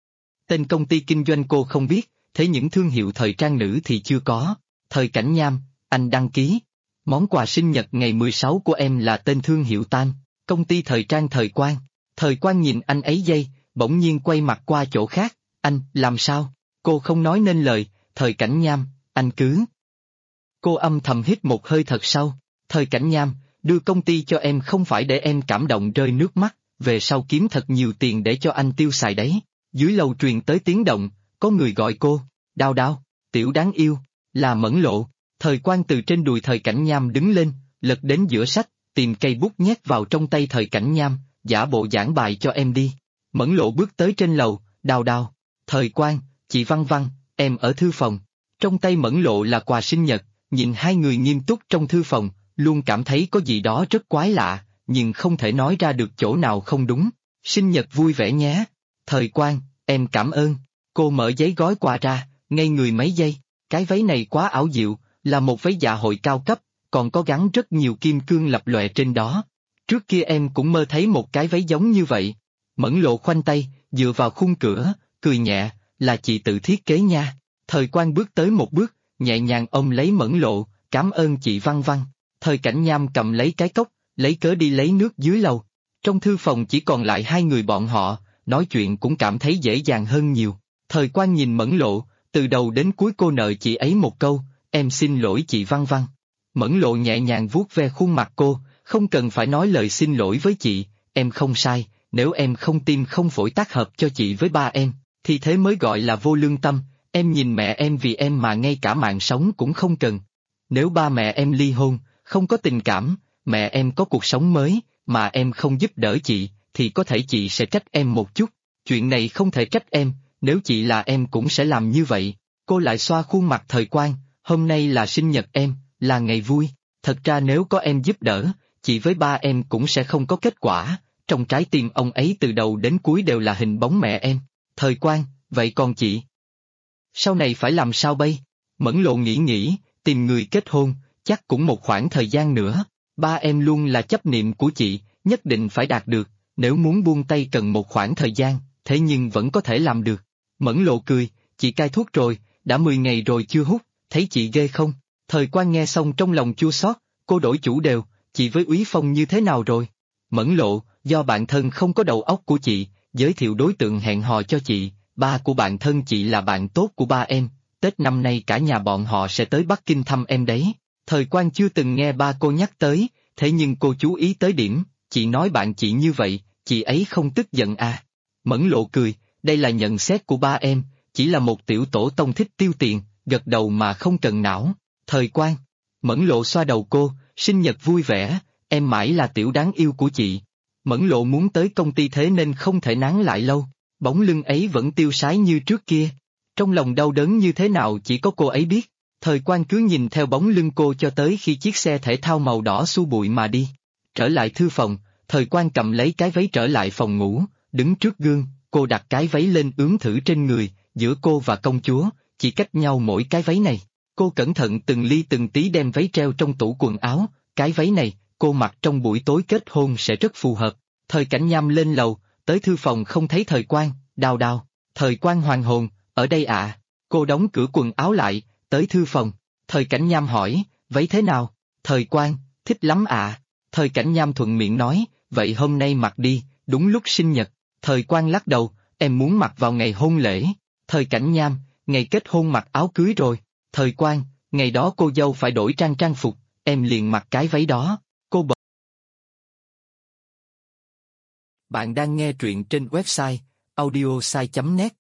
Tên công ty kinh doanh cô không biết, thế những thương hiệu thời trang nữ thì chưa có. Thời Cảnh Nham, anh đăng ký. Món quà sinh nhật ngày 16 của em là tên thương hiệu Tan, công ty thời trang Thời Quan. Thời Quan nhìn anh ấy giây, bỗng nhiên quay mặt qua chỗ khác, anh, làm sao? Cô không nói nên lời, Thời Cảnh Nham, anh cứ. Cô âm thầm hít một hơi thật sâu. Thời Cảnh Nham, đưa công ty cho em không phải để em cảm động rơi nước mắt, về sau kiếm thật nhiều tiền để cho anh tiêu xài đấy. Dưới lầu truyền tới tiếng động, có người gọi cô, Đào Đào, tiểu đáng yêu, là Mẫn Lộ. Thời Quan từ trên đùi Thời Cảnh Nham đứng lên, lật đến giữa sách, tìm cây bút nhét vào trong tay Thời Cảnh Nham, giả bộ giảng bài cho em đi. Mẫn Lộ bước tới trên lầu, Đào Đào, Thời Quan, chị Văn Văn, em ở thư phòng. Trong tay Mẫn Lộ là quà sinh nhật, nhìn hai người nghiêm túc trong thư phòng, luôn cảm thấy có gì đó rất quái lạ, nhưng không thể nói ra được chỗ nào không đúng. Sinh nhật vui vẻ nhé. Thời Quang, em cảm ơn. Cô mở giấy gói quà ra, ngây người mấy giây. Cái váy này quá ảo diệu, là một váy dạ hội cao cấp, còn có gắn rất nhiều kim cương lập lòe trên đó. Trước kia em cũng mơ thấy một cái váy giống như vậy. Mẫn Lộ khoanh tay, dựa vào khung cửa, cười nhẹ, là chị tự thiết kế nha. Thời Quang bước tới một bước, nhẹ nhàng ôm lấy Mẫn Lộ, cảm ơn chị Văn Văn. Thời Cảnh Nham cầm lấy cái cốc, lấy cớ đi lấy nước dưới lầu. Trong thư phòng chỉ còn lại hai người bọn họ, nói chuyện cũng cảm thấy dễ dàng hơn nhiều. Thời Quang nhìn Mẫn Lộ, từ đầu đến cuối cô nợ chị ấy một câu, em xin lỗi chị Văn Văn. Mẫn Lộ nhẹ nhàng vuốt ve khuôn mặt cô, không cần phải nói lời xin lỗi với chị, em không sai, nếu em không tim không phổi tác hợp cho chị với ba em, thì thế mới gọi là vô lương tâm, em nhìn mẹ em vì em mà ngay cả mạng sống cũng không cần. Nếu ba mẹ em ly hôn, không có tình cảm, mẹ em có cuộc sống mới, mà em không giúp đỡ chị, thì có thể chị sẽ trách em một chút, chuyện này không thể trách em, nếu chị là em cũng sẽ làm như vậy. Cô lại xoa khuôn mặt Thời Quang, hôm nay là sinh nhật em, là ngày vui, thật ra nếu có em giúp đỡ, chị với ba em cũng sẽ không có kết quả, trong trái tim ông ấy từ đầu đến cuối đều là hình bóng mẹ em. Thời Quang, vậy còn chị? Sau này phải làm sao bây? Mẫn Lộ nghĩ, tìm người kết hôn, chắc cũng một khoảng thời gian nữa, ba em luôn là chấp niệm của chị, nhất định phải đạt được, nếu muốn buông tay cần một khoảng thời gian, thế nhưng vẫn có thể làm được. Mẫn Lộ cười, chị cai thuốc rồi, đã 10 ngày rồi chưa hút, thấy chị ghê không? Thời Quang nghe xong trong lòng chua xót, cô đổi chủ đều, chị với Úy Phong như thế nào rồi? Mẫn Lộ, do bạn thân không có đầu óc của chị, giới thiệu đối tượng hẹn hò cho chị, ba của bạn thân chị là bạn tốt của ba em, Tết năm nay cả nhà bọn họ sẽ tới Bắc Kinh thăm em đấy. Thời Quang chưa từng nghe ba cô nhắc tới, thế nhưng cô chú ý tới điểm, chị nói bạn chị như vậy, chị ấy không tức giận à? Mẫn Lộ cười, đây là nhận xét của ba em, chỉ là một tiểu tổ tông thích tiêu tiền, gật đầu mà không cần não. Thời Quang, Mẫn Lộ xoa đầu cô, sinh nhật vui vẻ, em mãi là tiểu đáng yêu của chị. Mẫn Lộ muốn tới công ty thế nên không thể nán lại lâu, bóng lưng ấy vẫn tiêu sái như trước kia. Trong lòng đau đớn như thế nào chỉ có cô ấy biết. Thời Quang cứ nhìn theo bóng lưng cô cho tới khi chiếc xe thể thao màu đỏ xua bụi mà đi. Trở lại thư phòng, Thời Quang cầm lấy cái váy trở lại phòng ngủ, đứng trước gương, cô đặt cái váy lên ướm thử trên người, giữa cô và công chúa, chỉ cách nhau mỗi cái váy này. Cô cẩn thận từng ly từng tí đem váy treo trong tủ quần áo, cái váy này, cô mặc trong buổi tối kết hôn sẽ rất phù hợp. Thời Cảnh Nham lên lầu, tới thư phòng không thấy Thời Quang, đào. Thời Quang hoàn hồn, ở đây ạ. Cô đóng cửa quần áo lại, tới thư phòng. Thời Cảnh Nham hỏi, váy thế nào? Thời Quang, thích lắm ạ. Thời Cảnh Nham thuận miệng nói, vậy hôm nay mặc đi, đúng lúc sinh nhật. Thời Quang lắc đầu, em muốn mặc vào ngày hôn lễ. Thời Cảnh Nham, ngày kết hôn mặc áo cưới rồi. Thời Quang, ngày đó cô dâu phải đổi trang phục, em liền mặc cái váy đó. Cô bật. Bạn đang nghe truyện trên website audiosai.net.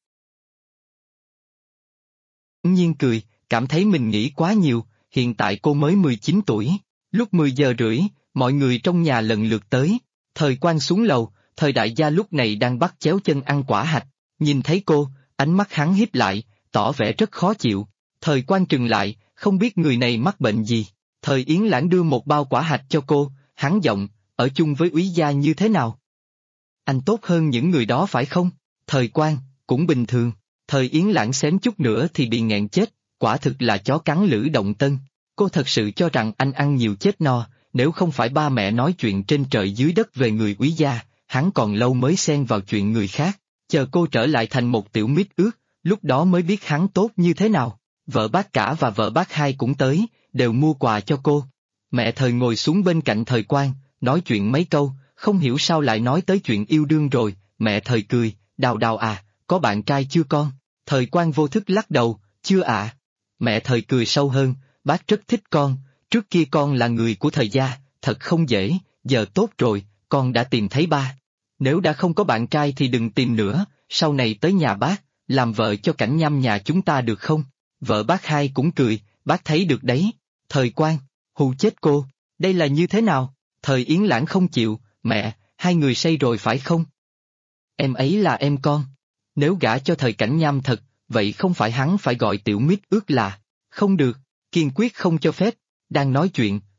Nhiên cười, cảm thấy mình nghĩ quá nhiều, hiện tại cô mới 19 tuổi. Lúc 10 giờ rưỡi, mọi người trong nhà lần lượt tới. Thời Quang xuống lầu, Thời đại gia lúc này đang bắt chéo chân ăn quả hạch. Nhìn thấy cô, ánh mắt hắn híp lại, tỏ vẻ rất khó chịu. Thời Quang trừng lại, không biết người này mắc bệnh gì. Thời Yến Lãng đưa một bao quả hạch cho cô, hắn giọng, ở chung với Úy gia như thế nào? Anh tốt hơn những người đó phải không? Thời Quang, cũng bình thường. Thời Yến Lãng xém chút nữa thì bị nghẹn chết, quả thực là chó cắn lưỡi động tân. Cô thật sự cho rằng anh ăn nhiều chết no, nếu không phải ba mẹ nói chuyện trên trời dưới đất về người Úy gia, hắn còn lâu mới xen vào chuyện người khác. Chờ cô trở lại thành một tiểu mít ướt, lúc đó mới biết hắn tốt như thế nào. Vợ bác cả và vợ bác hai cũng tới, đều mua quà cho cô. Mẹ Thời ngồi xuống bên cạnh Thời Quang, nói chuyện mấy câu, không hiểu sao lại nói tới chuyện yêu đương rồi. Mẹ Thời cười, Đào à, có bạn trai chưa con? Thời Quang vô thức lắc đầu, chưa ạ. Mẹ Thời cười sâu hơn, bác rất thích con, trước kia con là người của Thời gia, thật không dễ, giờ tốt rồi, con đã tìm thấy ba. Nếu đã không có bạn trai thì đừng tìm nữa, sau này tới nhà bác, làm vợ cho Cảnh Nham nhà chúng ta được không? Vợ bác hai cũng cười, bác thấy được đấy. Thời Quang, hù chết cô, đây là như thế nào? Thời Yến Lãng không chịu, mẹ, hai người say rồi phải không? Em ấy là em con. Nếu gả cho Thời Cảnh Nham thật, vậy không phải hắn phải gọi tiểu mít ướt là, không được, kiên quyết không cho phép. Đang nói chuyện,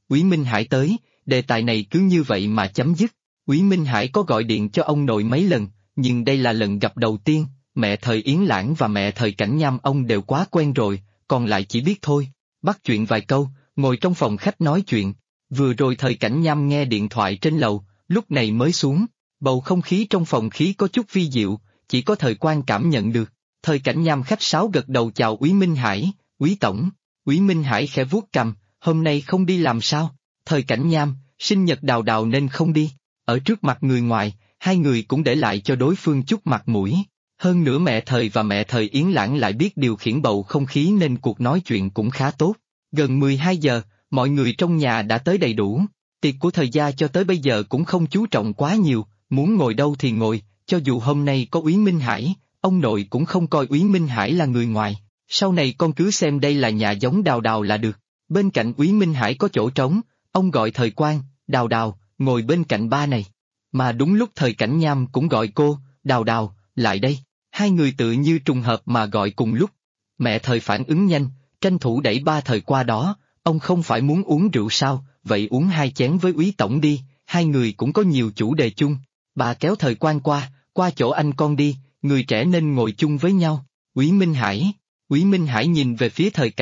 Úy Minh Hải tới, đề tài này cứ như vậy mà chấm dứt. Úy Minh Hải có gọi điện cho ông nội mấy lần, nhưng đây là lần gặp đầu tiên, mẹ thời Yến Lãng và mẹ thời Cảnh Nham ông đều quá quen rồi, còn lại chỉ biết thôi. Bắt chuyện vài câu, ngồi trong phòng khách nói chuyện. Vừa rồi thời Cảnh Nham nghe điện thoại trên lầu, lúc này mới xuống. Bầu không khí trong phòng khí có chút vi diệu, chỉ có thời Quan cảm nhận được. Thời Cảnh Nham khách sáo gật đầu chào Úy Minh Hải, Úy Tổng. Úy Minh Hải khẽ vuốt cằm, hôm nay không đi làm sao? Thời Cảnh Nham, sinh nhật Đào Đào nên không đi. Ở trước mặt người ngoài, hai người cũng để lại cho đối phương chút mặt mũi. Hơn nữa mẹ thời và mẹ thời Yến Lãng lại biết điều khiển bầu không khí nên cuộc nói chuyện cũng khá tốt. Gần 12 giờ, mọi người trong nhà đã tới đầy đủ. Tiệc của thời gia cho tới bây giờ cũng không chú trọng quá nhiều, muốn ngồi đâu thì ngồi, cho dù hôm nay có Úy Minh Hải, ông nội cũng không coi Úy Minh Hải là người ngoài. Sau này con cứ xem đây là nhà giống Đào Đào là được. Bên cạnh Úy Minh Hải có chỗ trống, ông gọi thời Quan, Đào Đào, ngồi bên cạnh ba này. Mà đúng lúc thời Cảnh Nham cũng gọi cô, Đào Đào, lại đây. Hai người tự như trùng hợp mà gọi cùng lúc. Mẹ thời phản ứng nhanh, tranh thủ đẩy ba thời qua đó, ông không phải muốn uống rượu sao, vậy uống 2 chén với Úy Tổng đi, hai người cũng có nhiều chủ đề chung. Bà kéo thời Quan qua chỗ anh con đi, người trẻ nên ngồi chung với nhau. Úy Minh Hải nhìn về phía thời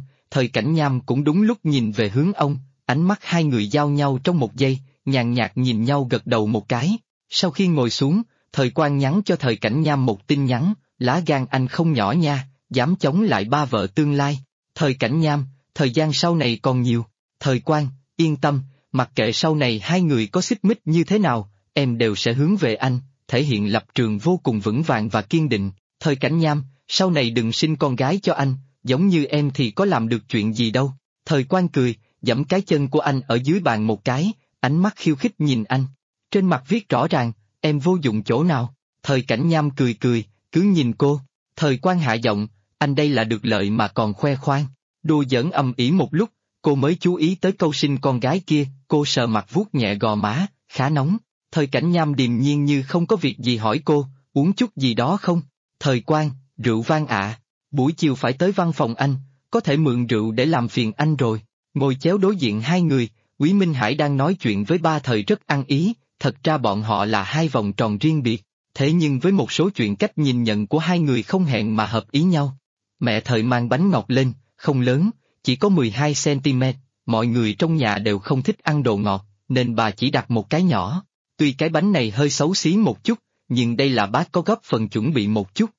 Cảnh Nham cũng đúng lúc nhìn về hướng ông, ánh mắt hai người giao nhau trong một giây, nhàn nhạt nhìn nhau gật đầu một cái. Sau khi ngồi xuống, thời Quan nhắn cho thời Cảnh Nham một tin nhắn, lá gan anh không nhỏ nha, dám chống lại ba vợ tương lai. Thời Cảnh Nham, thời gian sau này còn nhiều. Thời Quan, yên tâm, mặc kệ sau này hai người có xích mích như thế nào, em đều sẽ hướng về anh, thể hiện lập trường vô cùng vững vàng và kiên định. Thời Cảnh Nham, sau này đừng sinh con gái cho anh, giống như em thì có làm được chuyện gì đâu. Thời Quan cười, giẫm cái chân của anh ở dưới bàn một cái, ánh mắt khiêu khích nhìn anh. Trên mặt viết rõ ràng, em vô dụng chỗ nào. Thời Cảnh Nham cười, cứ nhìn cô. Thời Quan hạ giọng, anh đây là được lợi mà còn khoe khoang. Đùa giỡn ầm ĩ một lúc, cô mới chú ý tới câu sinh con gái kia, cô sờ mặt vuốt nhẹ gò má, khá nóng. Thời Cảnh Nham điềm nhiên như không có việc gì hỏi cô, uống chút gì đó không? Thời Quan, rượu vang ạ. Buổi chiều phải tới văn phòng anh, có thể mượn rượu để làm phiền anh rồi. Ngồi chéo đối diện hai người, Úy Minh Hải đang nói chuyện với ba thời rất ăn ý, thật ra bọn họ là hai vòng tròn riêng biệt, thế nhưng với một số chuyện cách nhìn nhận của hai người không hẹn mà hợp ý nhau. Mẹ thời mang bánh ngọt lên, không lớn, chỉ có 12 cm, mọi người trong nhà đều không thích ăn đồ ngọt, nên bà chỉ đặt một cái nhỏ. Tuy cái bánh này hơi xấu xí một chút, nhưng đây là bác có góp phần chuẩn bị một chút.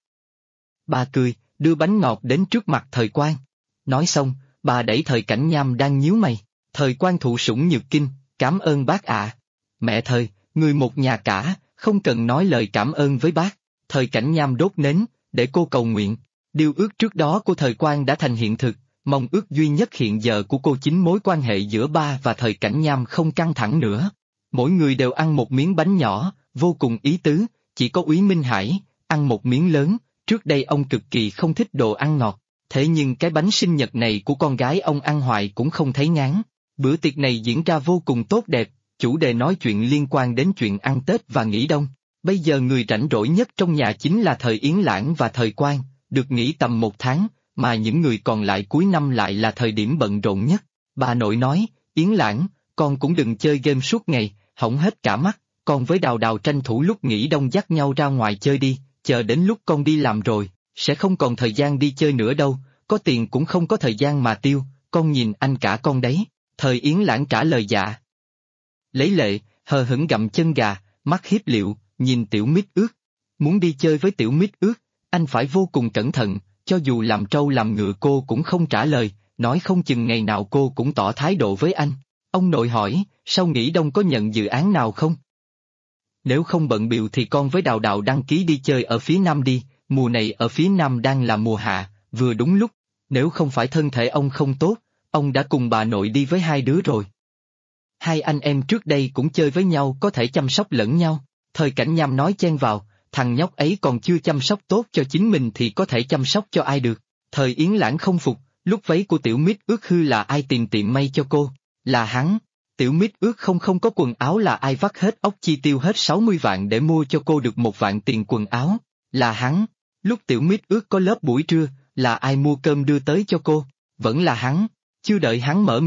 Bà cười, đưa bánh ngọt đến trước mặt thời Quan. Nói xong, bà đẩy thời Cảnh Nham đang nhíu mày. Thời Quan thụ sủng nhược kinh, cảm ơn bác ạ. Mẹ thời, người một nhà cả, không cần nói lời cảm ơn với bác. Thời Cảnh Nham đốt nến, để cô cầu nguyện. Điều ước trước đó của thời Quan đã thành hiện thực, mong ước duy nhất hiện giờ của cô chính mối quan hệ giữa ba và thời Cảnh Nham không căng thẳng nữa. Mỗi người đều ăn một miếng bánh nhỏ, vô cùng ý tứ, chỉ có Úy Minh Hải, ăn một miếng lớn, trước đây ông cực kỳ không thích đồ ăn ngọt, thế nhưng cái bánh sinh nhật này của con gái ông ăn hoài cũng không thấy ngán. Bữa tiệc này diễn ra vô cùng tốt đẹp, chủ đề nói chuyện liên quan đến chuyện ăn Tết và nghỉ đông. Bây giờ người rảnh rỗi nhất trong nhà chính là thời Yến Lãng và thời Quan, được nghỉ tầm 1 tháng, mà những người còn lại cuối năm lại là thời điểm bận rộn nhất. Bà nội nói, Yến Lãng, con cũng đừng chơi game suốt ngày, hỏng hết cả mắt, con với Đào Đào tranh thủ lúc nghỉ đông dắt nhau ra ngoài chơi đi, chờ đến lúc con đi làm rồi, sẽ không còn thời gian đi chơi nữa đâu, có tiền cũng không có thời gian mà tiêu, con nhìn anh cả con đấy. Thời Yến Lãng trả lời dạ. Lấy lệ, hờ hững gặm chân gà, mắt hiếp liệu, nhìn Tiểu Mít Ướt. Muốn đi chơi với Tiểu Mít Ướt, anh phải vô cùng cẩn thận, cho dù làm trâu làm ngựa cô cũng không trả lời, nói không chừng ngày nào cô cũng tỏ thái độ với anh. Ông nội hỏi, sau nghỉ đông có nhận dự án nào không? Nếu không bận bịu thì con với Đào Đào đăng ký đi chơi ở phía Nam đi, mùa này ở phía Nam đang là mùa hạ, vừa đúng lúc, nếu không phải thân thể ông không tốt, ông đã cùng bà nội đi với hai đứa rồi. Hai anh em trước đây cũng chơi với nhau có thể chăm sóc lẫn nhau, thời Cảnh Nham nói chen vào, thằng nhóc ấy còn chưa chăm sóc tốt cho chính mình thì có thể chăm sóc cho ai được. Thời Yến Lãng không phục, lúc váy của Tiểu Mít Ướt hư là ai tìm tiệm may cho cô, là hắn. Tiểu Mít Ướt không có quần áo là ai vắt hết óc chi tiêu hết 60 vạn để mua cho cô được 1 vạn tiền quần áo, là hắn. Lúc Tiểu Mít Ướt có lớp buổi trưa, là ai mua cơm đưa tới cho cô, vẫn là hắn. Chưa đợi hắn mở miệng,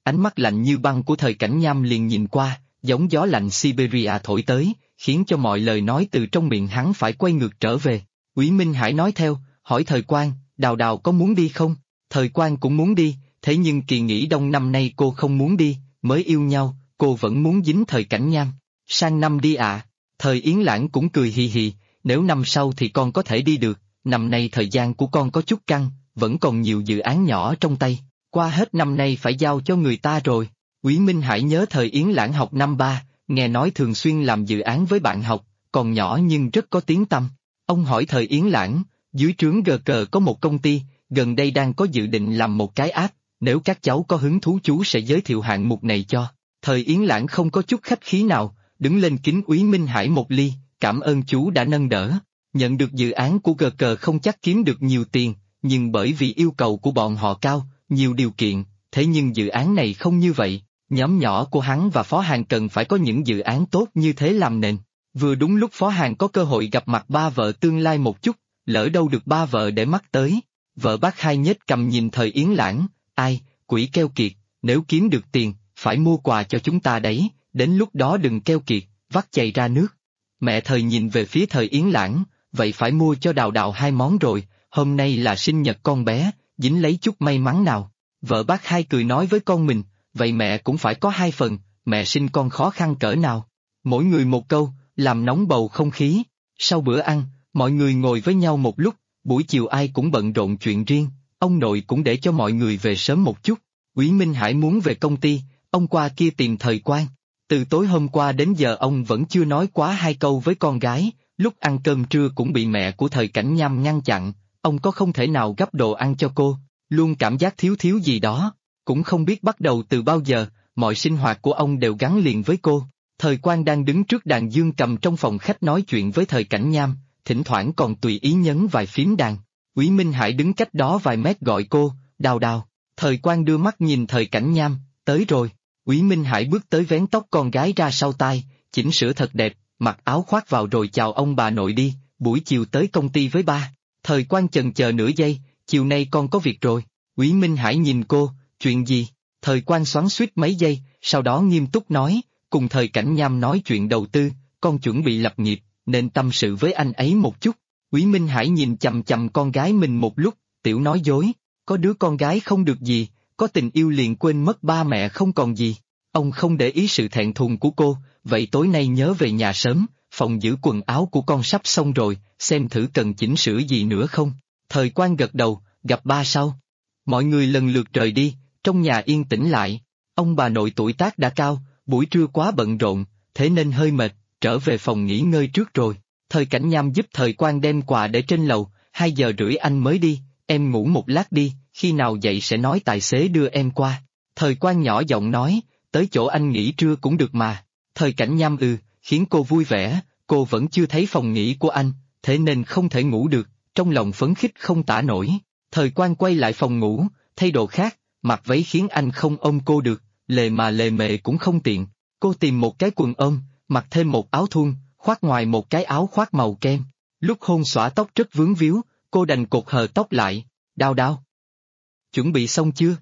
Ánh mắt lạnh như băng của Thời Cảnh Nham liền nhìn qua, giống gió lạnh Siberia thổi tới, khiến cho mọi lời nói từ trong miệng hắn phải quay ngược trở về. Úy Minh Hải nói theo, hỏi Thời Quang, Đào Đào có muốn đi không? Thời Quang cũng muốn đi, thế nhưng kỳ nghỉ đông năm nay cô không muốn đi, mới yêu nhau, cô vẫn muốn dính Thời Cảnh Nham. Sang năm đi ạ. Thời Yến Lãng cũng cười hì hì, nếu năm sau thì con có thể đi được, năm nay thời gian của con có chút căng, vẫn còn nhiều dự án nhỏ trong tay, qua hết năm nay phải giao cho người ta rồi. Úy Minh Hải nhớ Thời Yến Lãng học năm ba, nghe nói thường xuyên làm dự án với bạn học, còn nhỏ nhưng rất có tiếng tăm. Ông hỏi Thời Yến Lãng, dưới trướng GK có một công ty, gần đây đang có dự định làm một cái app, nếu các cháu có hứng thú chú sẽ giới thiệu hạng mục này cho. Thời Yến Lãng không có chút khách khí nào, đứng lên kính Úy Minh Hải một ly, cảm ơn chú đã nâng đỡ. Nhận được dự án của GK không chắc kiếm được nhiều tiền, nhưng bởi vì yêu cầu của bọn họ cao, nhiều điều kiện, thế nhưng dự án này không như vậy, nhóm nhỏ của hắn và Phó Hàn cần phải có những dự án tốt như thế làm nền. Vừa đúng lúc Phó Hàn có cơ hội gặp mặt ba vợ tương lai một chút, lỡ đâu được ba vợ để mắt tới. Vợ bác Hai nhếch cầm nhìn Thời Yến Lãng, ai, quỷ keo kiệt, nếu kiếm được tiền, phải mua quà cho chúng ta đấy, đến lúc đó đừng keo kiệt, vắt chày ra nước. Mẹ Thời nhìn về phía Thời Yến Lãng, vậy phải mua cho Đào Đào 2 món rồi, hôm nay là sinh nhật con bé, dính lấy chút may mắn nào. Vợ bác Hai cười nói với con mình, vậy mẹ cũng phải có 2 phần, mẹ sinh con khó khăn cỡ nào. Mỗi người một câu, làm nóng bầu không khí. Sau bữa ăn, mọi người ngồi với nhau một lúc, buổi chiều ai cũng bận rộn chuyện riêng, ông nội cũng để cho mọi người về sớm một chút. Úy Minh Hải muốn về công ty, ông qua kia tìm Thời Quang. Từ tối hôm qua đến giờ ông vẫn chưa nói quá 2 câu với con gái, lúc ăn cơm trưa cũng bị mẹ của Thời Cảnh Nham ngăn chặn, ông có không thể nào gấp đồ ăn cho cô, luôn cảm giác thiếu thiếu gì đó, cũng không biết bắt đầu từ bao giờ, mọi sinh hoạt của ông đều gắn liền với cô. Thời Quang đang đứng trước đàn dương cầm trong phòng khách nói chuyện với Thời Cảnh Nham, thỉnh thoảng còn tùy ý nhấn vài phím đàn. Úy Minh Hải đứng cách đó vài mét gọi cô, Đào Đào. Thời Quang đưa mắt nhìn Thời Cảnh Nham, tới rồi. Úy Minh Hải bước tới vén tóc con gái ra sau tai, chỉnh sửa thật đẹp, mặc áo khoác vào rồi chào ông bà nội đi, buổi chiều tới công ty với ba. Thời Quang chần chờ nửa giây, chiều nay con có việc rồi. Úy Minh Hải nhìn cô, chuyện gì? Thời Quang xoắn xuýt mấy giây, sau đó nghiêm túc nói, cùng Thời Cảnh Nham nói chuyện đầu tư, con chuẩn bị lập nghiệp, nên tâm sự với anh ấy một chút. Úy Minh Hải nhìn chằm chằm con gái mình một lúc, tiểu nói dối, có đứa con gái không được gì, có tình yêu liền quên mất ba mẹ không còn gì. Ông không để ý sự thẹn thùng của cô, vậy tối nay nhớ về nhà sớm, phòng giữ quần áo của con sắp xong rồi, xem thử cần chỉnh sửa gì nữa không. Thời Quang gật đầu, gặp ba sau. Mọi người lần lượt rời đi, trong nhà yên tĩnh lại. Ông bà nội tuổi tác đã cao, buổi trưa quá bận rộn, thế nên hơi mệt, trở về phòng nghỉ ngơi trước rồi. Thời Cảnh Nham giúp Thời Quang đem quà để trên lầu, 2 giờ rưỡi anh mới đi, em ngủ một lát đi, khi nào dậy sẽ nói tài xế đưa em qua. Thời Quang nhỏ giọng nói, tới chỗ anh nghỉ trưa cũng được mà. Thời Cảnh Nham khiến cô vui vẻ, cô vẫn chưa thấy phòng nghỉ của anh, thế nên không thể ngủ được, trong lòng phấn khích không tả nổi. Thời Quang quay lại phòng ngủ, thay đồ khác, mặc váy khiến anh không ôm cô được, lề mà lề mề cũng không tiện. Cô tìm một cái quần ôm, mặc thêm một áo thun, khoác ngoài một cái áo khoác màu kem. Lúc hôn xõa tóc rất vướng víu, cô đành cột hờ tóc lại. Đao đao. Chuẩn bị xong chưa?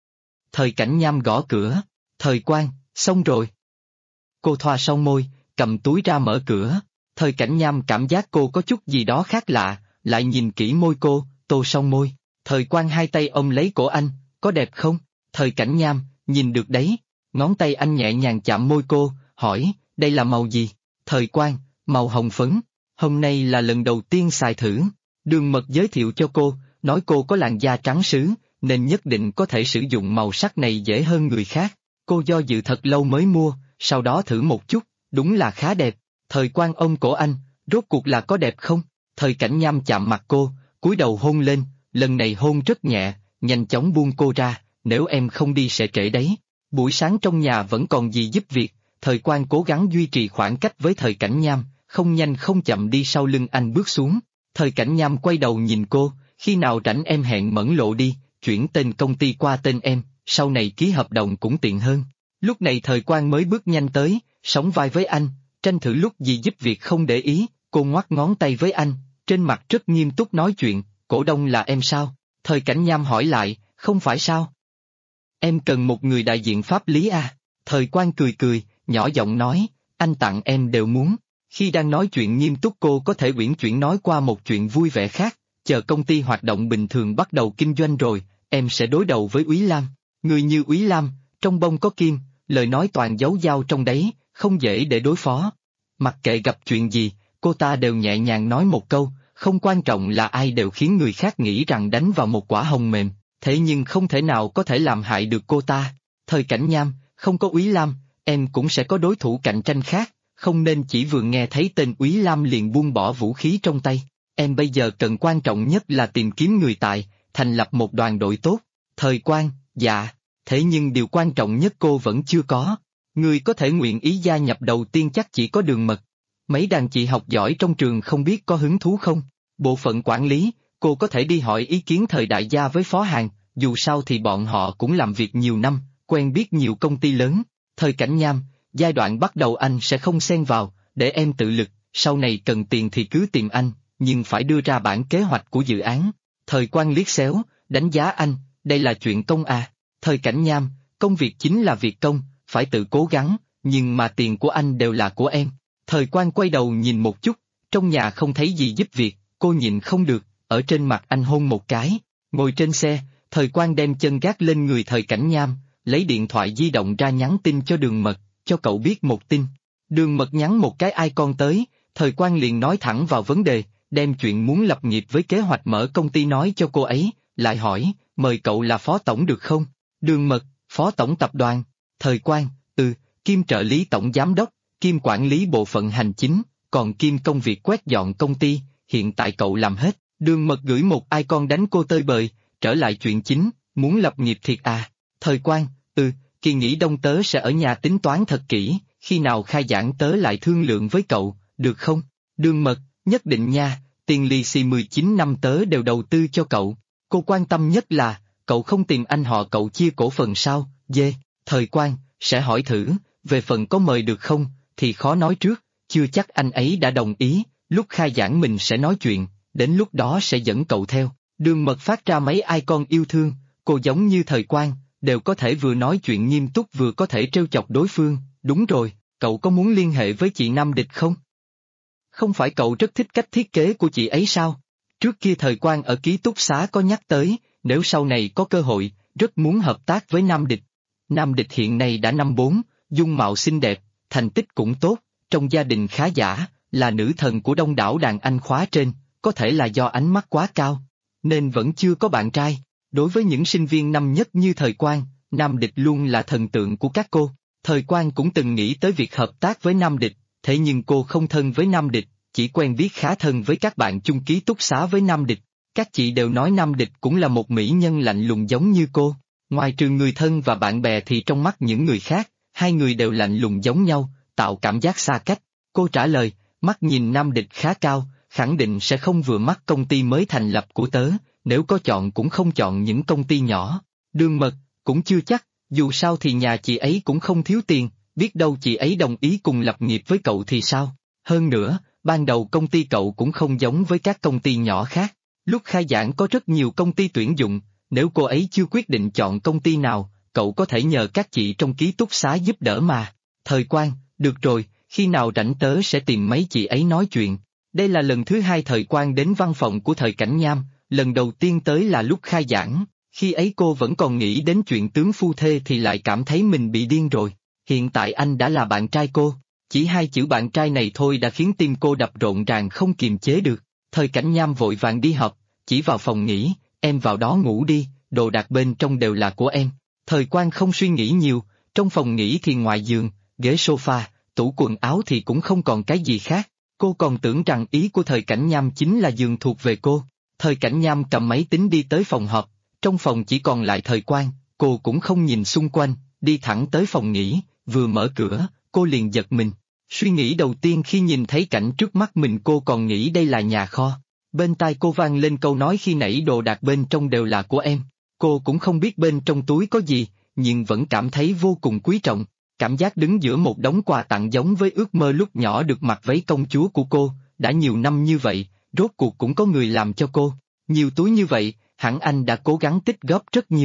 Thời Cảnh Nham gõ cửa. Thời Quang, xong rồi. Cô thoa xong môi, cầm túi ra mở cửa. Thời Cảnh Nham cảm giác cô có chút gì đó khác lạ, lại nhìn kỹ môi cô, tô xong môi. Thời Quang hai tay ôm lấy cổ anh, có đẹp không? Thời Cảnh Nham, nhìn được đấy. Ngón tay anh nhẹ nhàng chạm môi cô, hỏi, đây là màu gì? Thời Quang, màu hồng phấn. Hôm nay là lần đầu tiên xài thử. Đường Mật giới thiệu cho cô, nói cô có làn da trắng sứ, nên nhất định có thể sử dụng màu sắc này dễ hơn người khác. Cô do dự thật lâu mới mua, sau đó thử một chút, đúng là khá đẹp. Thời Quang ôm cổ anh, rốt cuộc là có đẹp không? Thời Cảnh Nham chạm mặt cô, cúi đầu hôn lên, lần này hôn rất nhẹ, nhanh chóng buông cô ra, nếu em không đi sẽ trễ đấy. Buổi sáng trong nhà vẫn còn gì giúp việc, Thời Quang cố gắng duy trì khoảng cách với Thời Cảnh Nham, không nhanh không chậm đi sau lưng anh bước xuống. Thời Cảnh Nham quay đầu nhìn cô, khi nào rảnh em hẹn Mẫn Lộ đi, chuyển tên công ty qua tên em, sau này ký hợp đồng cũng tiện hơn. Lúc này Thời Quang mới bước nhanh tới, sóng vai với anh, tranh thử lúc gì giúp việc không để ý, cô ngoắc ngón tay với anh, trên mặt rất nghiêm túc nói chuyện, cổ đông là em sao? Thời Cảnh Nham hỏi lại, không phải sao? Em cần một người đại diện pháp lý à? Thời Quang cười cười, nhỏ giọng nói, anh tặng em đều muốn. Khi đang nói chuyện nghiêm túc cô có thể uyển chuyển nói qua một chuyện vui vẻ khác, chờ công ty hoạt động bình thường bắt đầu kinh doanh rồi, em sẽ đối đầu với Úy Lam. Người như Úy Lam, trong bông có kim, lời nói toàn giấu dao trong đấy, không dễ để đối phó. Mặc kệ gặp chuyện gì, cô ta đều nhẹ nhàng nói một câu, không quan trọng là ai đều khiến người khác nghĩ rằng đánh vào một quả hồng mềm, thế nhưng không thể nào có thể làm hại được cô ta. Thời Cảnh Nham, không có Úy Lam, em cũng sẽ có đối thủ cạnh tranh khác, không nên chỉ vừa nghe thấy tên Úy Lam liền buông bỏ vũ khí trong tay. Em bây giờ cần quan trọng nhất là tìm kiếm người tài, thành lập một đoàn đội tốt. Thời Quang, dạ, thế nhưng điều quan trọng nhất cô vẫn chưa có. Người có thể nguyện ý gia nhập đầu tiên chắc chỉ có Đường Mật. Mấy đàn chị học giỏi trong trường không biết có hứng thú không? Bộ phận quản lý, cô có thể đi hỏi ý kiến Thời đại gia với phó hàng, dù sao thì bọn họ cũng làm việc nhiều năm, quen biết nhiều công ty lớn. Thời Cảnh Nham, giai đoạn bắt đầu anh sẽ không xen vào, để em tự lực, sau này cần tiền thì cứ tìm anh, nhưng phải đưa ra bản kế hoạch của dự án. Thời Quang liếc xéo, đánh giá anh, đây là chuyện công à. Thời Cảnh Nham, công việc chính là việc công, phải tự cố gắng, nhưng mà tiền của anh đều là của em. Thời Quang quay đầu nhìn một chút, trong nhà không thấy gì giúp việc, cô nhịn không được, ở trên mặt anh hôn một cái. Ngồi trên xe, Thời Quang đem chân gác lên người Thời Cảnh Nham, lấy điện thoại di động ra nhắn tin cho Đường Mật, cho cậu biết một tin. Đường Mật nhắn một cái icon tới, Thời Quang liền nói thẳng vào vấn đề, đem chuyện muốn lập nghiệp với kế hoạch mở công ty nói cho cô ấy, lại hỏi, mời cậu là phó tổng được không? Đường Mật, phó tổng tập đoàn. Thời Quang, kim trợ lý tổng giám đốc, kim quản lý bộ phận hành chính, còn kim công việc quét dọn công ty, hiện tại cậu làm hết. Đường Mật gửi một icon đánh cô tơi bời, trở lại chuyện chính, muốn lập nghiệp thiệt à? Thời Quang, kỳ nghỉ đông tớ sẽ ở nhà tính toán thật kỹ, khi nào khai giảng tớ lại thương lượng với cậu, được không? Đường Mật, nhất định nha, tiền lì xì 19 năm tớ đều đầu tư cho cậu. Cô quan tâm nhất là, cậu không tìm anh họ cậu chia cổ phần sao, dê. Thời Quang, sẽ hỏi thử, về phần có mời được không, thì khó nói trước, chưa chắc anh ấy đã đồng ý, lúc khai giảng mình sẽ nói chuyện, đến lúc đó sẽ dẫn cậu theo. Đường Mật phát ra mấy icon yêu thương, cô giống như Thời Quang, đều có thể vừa nói chuyện nghiêm túc vừa có thể trêu chọc đối phương. Đúng rồi, cậu có muốn liên hệ với chị Nam Địch không? Không phải cậu rất thích cách thiết kế của chị ấy sao? Trước kia Thời Quang ở ký túc xá có nhắc tới, nếu sau này có cơ hội, rất muốn hợp tác với Nam Địch. Nam Địch hiện nay đã năm 4, dung mạo xinh đẹp, thành tích cũng tốt, trong gia đình khá giả, là nữ thần của đông đảo đàn anh khóa trên, có thể là do ánh mắt quá cao, nên vẫn chưa có bạn trai. Đối với những sinh viên năm nhất như Thời Quang, Nam Địch luôn là thần tượng của các cô. Thời Quang cũng từng nghĩ tới việc hợp tác với Nam Địch, thế nhưng cô không thân với Nam Địch, chỉ quen biết khá thân với các bạn chung ký túc xá với Nam Địch. Các chị đều nói Nam Địch cũng là một mỹ nhân lạnh lùng giống như cô. Ngoài trừ người thân và bạn bè thì trong mắt những người khác, hai người đều lạnh lùng giống nhau, tạo cảm giác xa cách. Cô trả lời, mắt nhìn Nam Địch khá cao, khẳng định sẽ không vừa mắt công ty mới thành lập của tớ, nếu có chọn cũng không chọn những công ty nhỏ. Đường Mật, cũng chưa chắc, dù sao thì nhà chị ấy cũng không thiếu tiền, biết đâu chị ấy đồng ý cùng lập nghiệp với cậu thì sao. Hơn nữa, ban đầu công ty cậu cũng không giống với các công ty nhỏ khác. Lúc khai giảng có rất nhiều công ty tuyển dụng, nếu cô ấy chưa quyết định chọn công ty nào, cậu có thể nhờ các chị trong ký túc xá giúp đỡ mà. Thời Quang, được rồi, khi nào rảnh tớ sẽ tìm mấy chị ấy nói chuyện. Đây là lần thứ hai Thời Quang đến văn phòng của Thời Cảnh Nham, lần đầu tiên tới là lúc khai giảng, khi ấy cô vẫn còn nghĩ đến chuyện tướng phu thê thì lại cảm thấy mình bị điên rồi. Hiện tại anh đã là bạn trai cô, chỉ hai chữ bạn trai này thôi đã khiến tim cô đập rộn ràng không kiềm chế được. Thời Cảnh Nham vội vàng đi họp, chỉ vào phòng nghỉ, em vào đó ngủ đi, đồ đạc bên trong đều là của em. Thời Quang không suy nghĩ nhiều, trong phòng nghỉ thì ngoài giường, ghế sofa, tủ quần áo thì cũng không còn cái gì khác. Cô còn tưởng rằng ý của Thời Cảnh Nham chính là giường thuộc về cô. Thời Cảnh Nham cầm máy tính đi tới phòng họp, trong phòng chỉ còn lại Thời Quang, cô cũng không nhìn xung quanh, đi thẳng tới phòng nghỉ, vừa mở cửa, cô liền giật mình. Suy nghĩ đầu tiên khi nhìn thấy cảnh trước mắt mình cô còn nghĩ đây là nhà kho. Bên tai cô vang lên câu nói khi nãy đồ đạc bên trong đều là của em. Cô cũng không biết bên trong túi có gì, nhưng vẫn cảm thấy vô cùng quý trọng. Cảm giác đứng giữa một đống quà tặng giống với ước mơ lúc nhỏ được mặc váy công chúa của cô, đã nhiều năm như vậy, rốt cuộc cũng có người làm cho cô. Nhiều túi như vậy, hẳn anh đã cố gắng tích góp rất nhiều.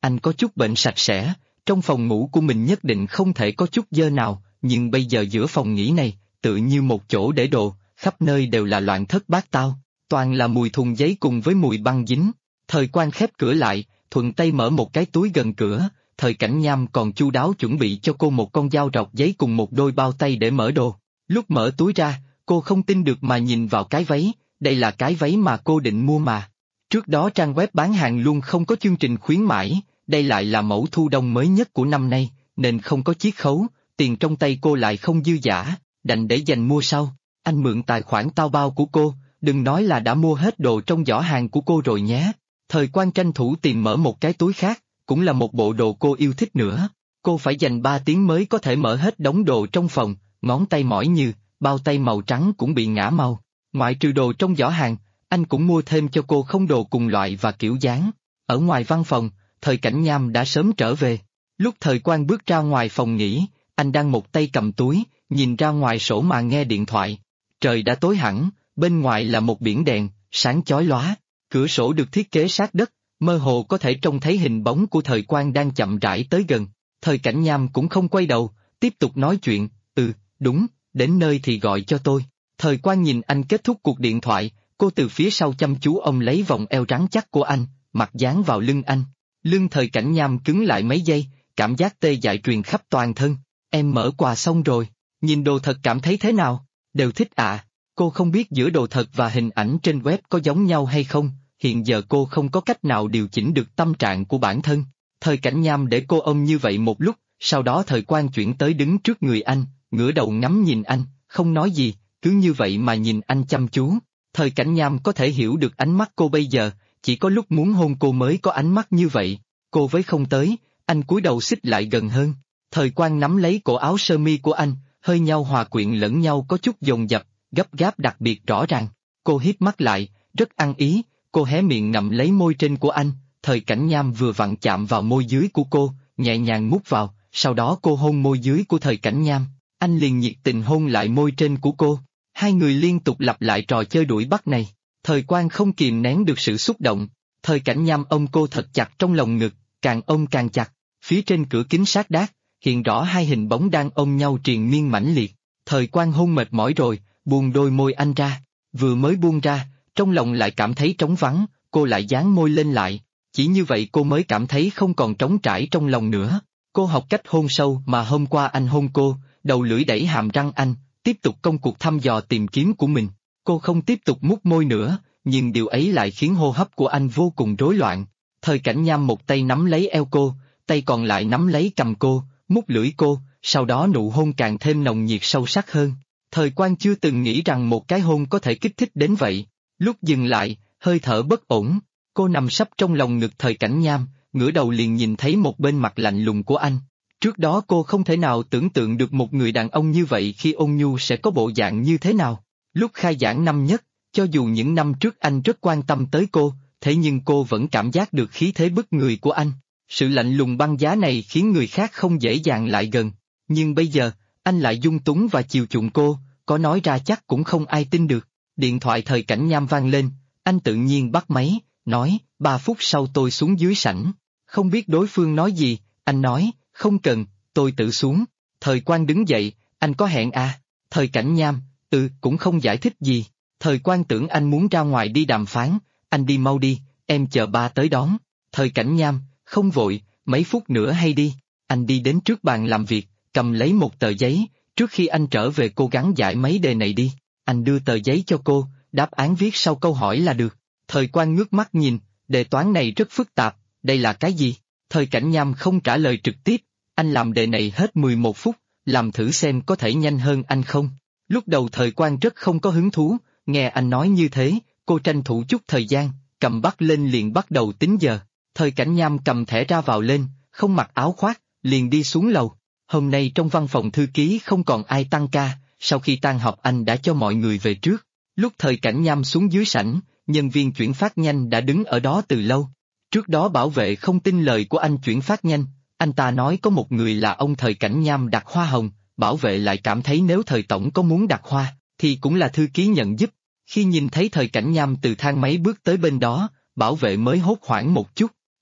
anh có chút bệnh sạch sẽ, trong phòng ngủ của mình nhất định không thể có chút dơ nào, nhưng bây giờ giữa phòng nghỉ này, tự như một chỗ để đồ, khắp nơi đều là loạn thất bát tao, toàn là mùi thùng giấy cùng với mùi băng dính. Thời Quan khép cửa lại, thuận tay mở một cái túi gần cửa, Thời Cảnh Nham còn chu đáo chuẩn bị cho cô một con dao rọc giấy cùng một đôi bao tay để mở đồ. Lúc mở túi ra, cô không tin được mà nhìn vào cái váy, đây là cái váy mà cô định mua mà. Trước đó trang web bán hàng luôn không có chương trình khuyến mãi, đây lại là mẫu thu đông mới nhất của năm nay, nên không có chiết khấu, tiền trong tay cô lại không dư dả, đành để dành mua sau. Anh mượn tài khoản Taobao của cô, đừng nói là đã mua hết đồ trong giỏ hàng của cô rồi nhé. Thời Quan tranh thủ tìm mở một cái túi khác, cũng là một bộ đồ cô yêu thích nữa. Cô phải dành 3 tiếng mới có thể mở hết đống đồ trong phòng, ngón tay mỏi như, bao tay màu trắng cũng bị ngã màu. Ngoại trừ đồ trong giỏ hàng, anh cũng mua thêm cho cô không đồ cùng loại và kiểu dáng. Ở ngoài văn phòng, Thời Cảnh Nham đã sớm trở về. Lúc Thời Quan bước ra ngoài phòng nghỉ, anh đang một tay cầm túi, nhìn ra ngoài sổ mà nghe điện thoại. Trời đã tối hẳn, bên ngoài là một biển đèn, sáng chói lóa. Cửa sổ được thiết kế sát đất, mơ hồ có thể trông thấy hình bóng của Thời Quan đang chậm rãi tới gần. Thời Cảnh Nham cũng không quay đầu, tiếp tục nói chuyện, đúng, đến nơi thì gọi cho tôi. Thời Quan nhìn anh kết thúc cuộc điện thoại, cô từ phía sau chăm chú ôm lấy vòng eo rắn chắc của anh, mặt dán vào lưng anh. Lưng Thời Cảnh Nham cứng lại mấy giây, cảm giác tê dại truyền khắp toàn thân. Em mở quà xong rồi, nhìn đồ thật cảm thấy thế nào? Đều thích ạ. Cô không biết giữa đồ thật và hình ảnh trên web có giống nhau hay không, hiện giờ cô không có cách nào điều chỉnh được tâm trạng của bản thân. Thời Cảnh Nham để cô ôm như vậy một lúc, sau đó Thời Quan chuyển tới đứng trước người anh, ngửa đầu ngắm nhìn anh, không nói gì, cứ như vậy mà nhìn anh chăm chú. Thời Cảnh Nham có thể hiểu được ánh mắt cô bây giờ, chỉ có lúc muốn hôn cô mới có ánh mắt như vậy. Cô với không tới, anh cúi đầu xích lại gần hơn. Thời Quan nắm lấy cổ áo sơ mi của anh, hơi nhau hòa quyện lẫn nhau có chút dồn dập, gấp gáp đặc biệt rõ ràng. Cô híp mắt lại, rất ăn ý, cô hé miệng ngậm lấy môi trên của anh. Thời Cảnh Nham vừa vặn chạm vào môi dưới của cô, nhẹ nhàng mút vào, sau đó cô hôn môi dưới của Thời Cảnh Nham, anh liền nhiệt tình hôn lại môi trên của cô. Hai người liên tục lặp lại trò chơi đuổi bắt này. Thời Quan không kìm nén được sự xúc động. Thời Cảnh Nham ôm cô thật chặt trong lòng ngực, càng ôm càng chặt. Phía trên cửa kính sát đát, hiện rõ hai hình bóng đang ôm nhau triền miên mãnh liệt. Thời Quan hôn mệt mỏi rồi, buông đôi môi anh ra. Vừa mới buông ra, trong lòng lại cảm thấy trống vắng, cô lại dán môi lên lại. Chỉ như vậy cô mới cảm thấy không còn trống trải trong lòng nữa. Cô học cách hôn sâu mà hôm qua anh hôn cô, đầu lưỡi đẩy hàm răng anh, tiếp tục công cuộc thăm dò tìm kiếm của mình. Cô không tiếp tục mút môi nữa, nhưng điều ấy lại khiến hô hấp của anh vô cùng rối loạn. Thời Cảnh Nham một tay nắm lấy eo cô, tay còn lại nắm lấy cằm cô, mút lưỡi cô, sau đó nụ hôn càng thêm nồng nhiệt sâu sắc hơn. Thời Quan chưa từng nghĩ rằng một cái hôn có thể kích thích đến vậy. Lúc dừng lại, hơi thở bất ổn, cô nằm sấp trong lòng ngực Thời Cảnh Nham, ngửa đầu liền nhìn thấy một bên mặt lạnh lùng của anh. Trước đó cô không thể nào tưởng tượng được một người đàn ông như vậy khi ôn nhu sẽ có bộ dạng như thế nào. Lúc khai giảng năm nhất, cho dù những năm trước anh rất quan tâm tới cô, thế nhưng cô vẫn cảm giác được khí thế bức người của anh. Sự lạnh lùng băng giá này khiến người khác không dễ dàng lại gần. Nhưng bây giờ, anh lại dung túng và chiều chuộng cô, có nói ra chắc cũng không ai tin được. Điện thoại Thời Cảnh Nham vang lên, anh tự nhiên bắt máy, nói, 3 phút sau tôi xuống dưới sảnh. Không biết đối phương nói gì, anh nói, không cần, tôi tự xuống. Thời Quan đứng dậy, anh có hẹn à? Thời Cảnh Nham, cũng không giải thích gì. Thời Quan tưởng anh muốn ra ngoài đi đàm phán, anh đi mau đi, em chờ ba tới đón. Thời Cảnh Nham, không vội, mấy phút nữa hay đi. Anh đi đến trước bàn làm việc, cầm lấy một tờ giấy, trước khi anh trở về cố gắng giải mấy đề này đi. Anh đưa tờ giấy cho cô, đáp án viết sau câu hỏi là được. Thời Quan ngước mắt nhìn, đề toán này rất phức tạp, đây là cái gì? Thời Cảnh Nham không trả lời trực tiếp, anh làm đề này hết 11 phút, làm thử xem có thể nhanh hơn anh không. Lúc đầu Thời Quan rất không có hứng thú, nghe anh nói như thế, cô tranh thủ chút thời gian, cầm bút lên liền bắt đầu tính giờ. Thời Cảnh Nham cầm thẻ ra vào lên, không mặc áo khoác, liền đi xuống lầu. Hôm nay trong văn phòng thư ký không còn ai tăng ca, sau khi tan họp anh đã cho mọi người về trước. Lúc Thời Cảnh Nham xuống dưới sảnh, nhân viên chuyển phát nhanh đã đứng ở đó từ lâu. Trước đó bảo vệ không tin lời của anh chuyển phát nhanh, anh ta nói có một người là ông Thời Cảnh Nham đặt hoa hồng, bảo vệ lại cảm thấy nếu Thời Tổng có muốn đặt hoa, thì cũng là thư ký nhận giúp. Khi nhìn thấy Thời Cảnh Nham từ thang máy bước tới bên đó, bảo vệ mới hốt hoảng một chút.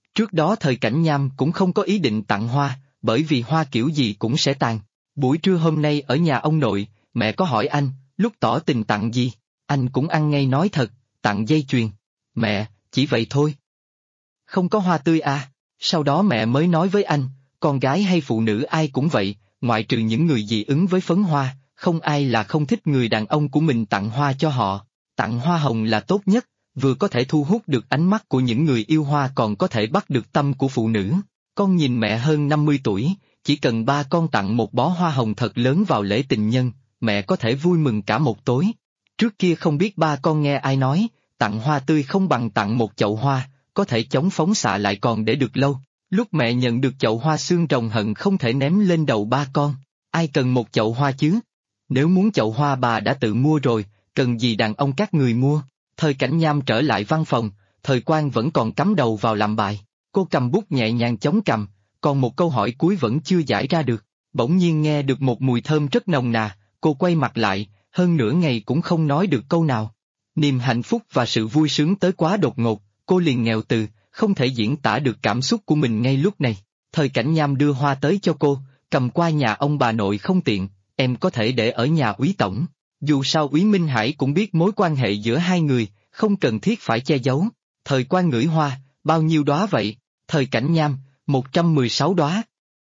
Trước đó thời Cảnh Nham cũng không có ý định tặng hoa, bởi vì hoa kiểu gì cũng sẽ tàn. Buổi trưa hôm nay ở nhà ông nội, mẹ có hỏi anh, lúc tỏ tình tặng gì? Anh cũng ăn ngay nói thật, tặng dây chuyền. Mẹ, chỉ vậy thôi. Không có hoa tươi à? Sau đó mẹ mới nói với anh, con gái hay phụ nữ ai cũng vậy, ngoại trừ những người dị ứng với phấn hoa, không ai là không thích người đàn ông của mình tặng hoa cho họ. Tặng hoa hồng là tốt nhất, vừa có thể thu hút được ánh mắt của những người yêu hoa còn có thể bắt được tâm của phụ nữ. Con nhìn mẹ hơn 50 tuổi, chỉ cần ba con tặng một bó hoa hồng thật lớn vào lễ tình nhân, mẹ có thể vui mừng cả một tối. Trước kia không biết ba con nghe ai nói, tặng hoa tươi không bằng tặng một chậu hoa, có thể chống phóng xạ lại còn để được lâu. Lúc mẹ nhận được chậu hoa xương rồng hận không thể ném lên đầu ba con. Ai cần một chậu hoa chứ? Nếu muốn chậu hoa bà đã tự mua rồi, cần gì đàn ông các người mua? Thời Cảnh Nham trở lại văn phòng, Thời Quang vẫn còn cắm đầu vào làm bài. Cô cầm bút nhẹ nhàng chống cằm, còn một câu hỏi cuối vẫn chưa giải ra được. Bỗng nhiên nghe được một mùi thơm rất nồng nà, cô quay mặt lại, hơn nửa ngày cũng không nói được câu nào. Niềm hạnh phúc và sự vui sướng tới quá đột ngột, cô liền nghèo từ, không thể diễn tả được cảm xúc của mình ngay lúc này. Thời Cảnh Nham đưa hoa tới cho cô, cầm qua nhà ông bà nội không tiện, em có thể để ở nhà úy tổng. Dù sao úy Minh Hải cũng biết mối quan hệ giữa hai người, không cần thiết phải che giấu. Thời Quang ngửi hoa, bao nhiêu đóa vậy? Thời Cảnh Nham, 116 đóa.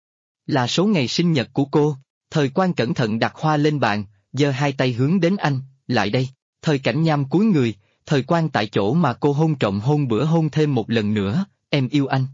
Là số ngày sinh nhật của cô. Thời Quang cẩn thận đặt hoa lên bàn, giơ hai tay hướng đến anh, lại đây. Thời Cảnh Nham cúi người, Thời Quang tại chỗ mà cô hôn trộm hôn bữa hôn thêm một lần nữa, em yêu anh.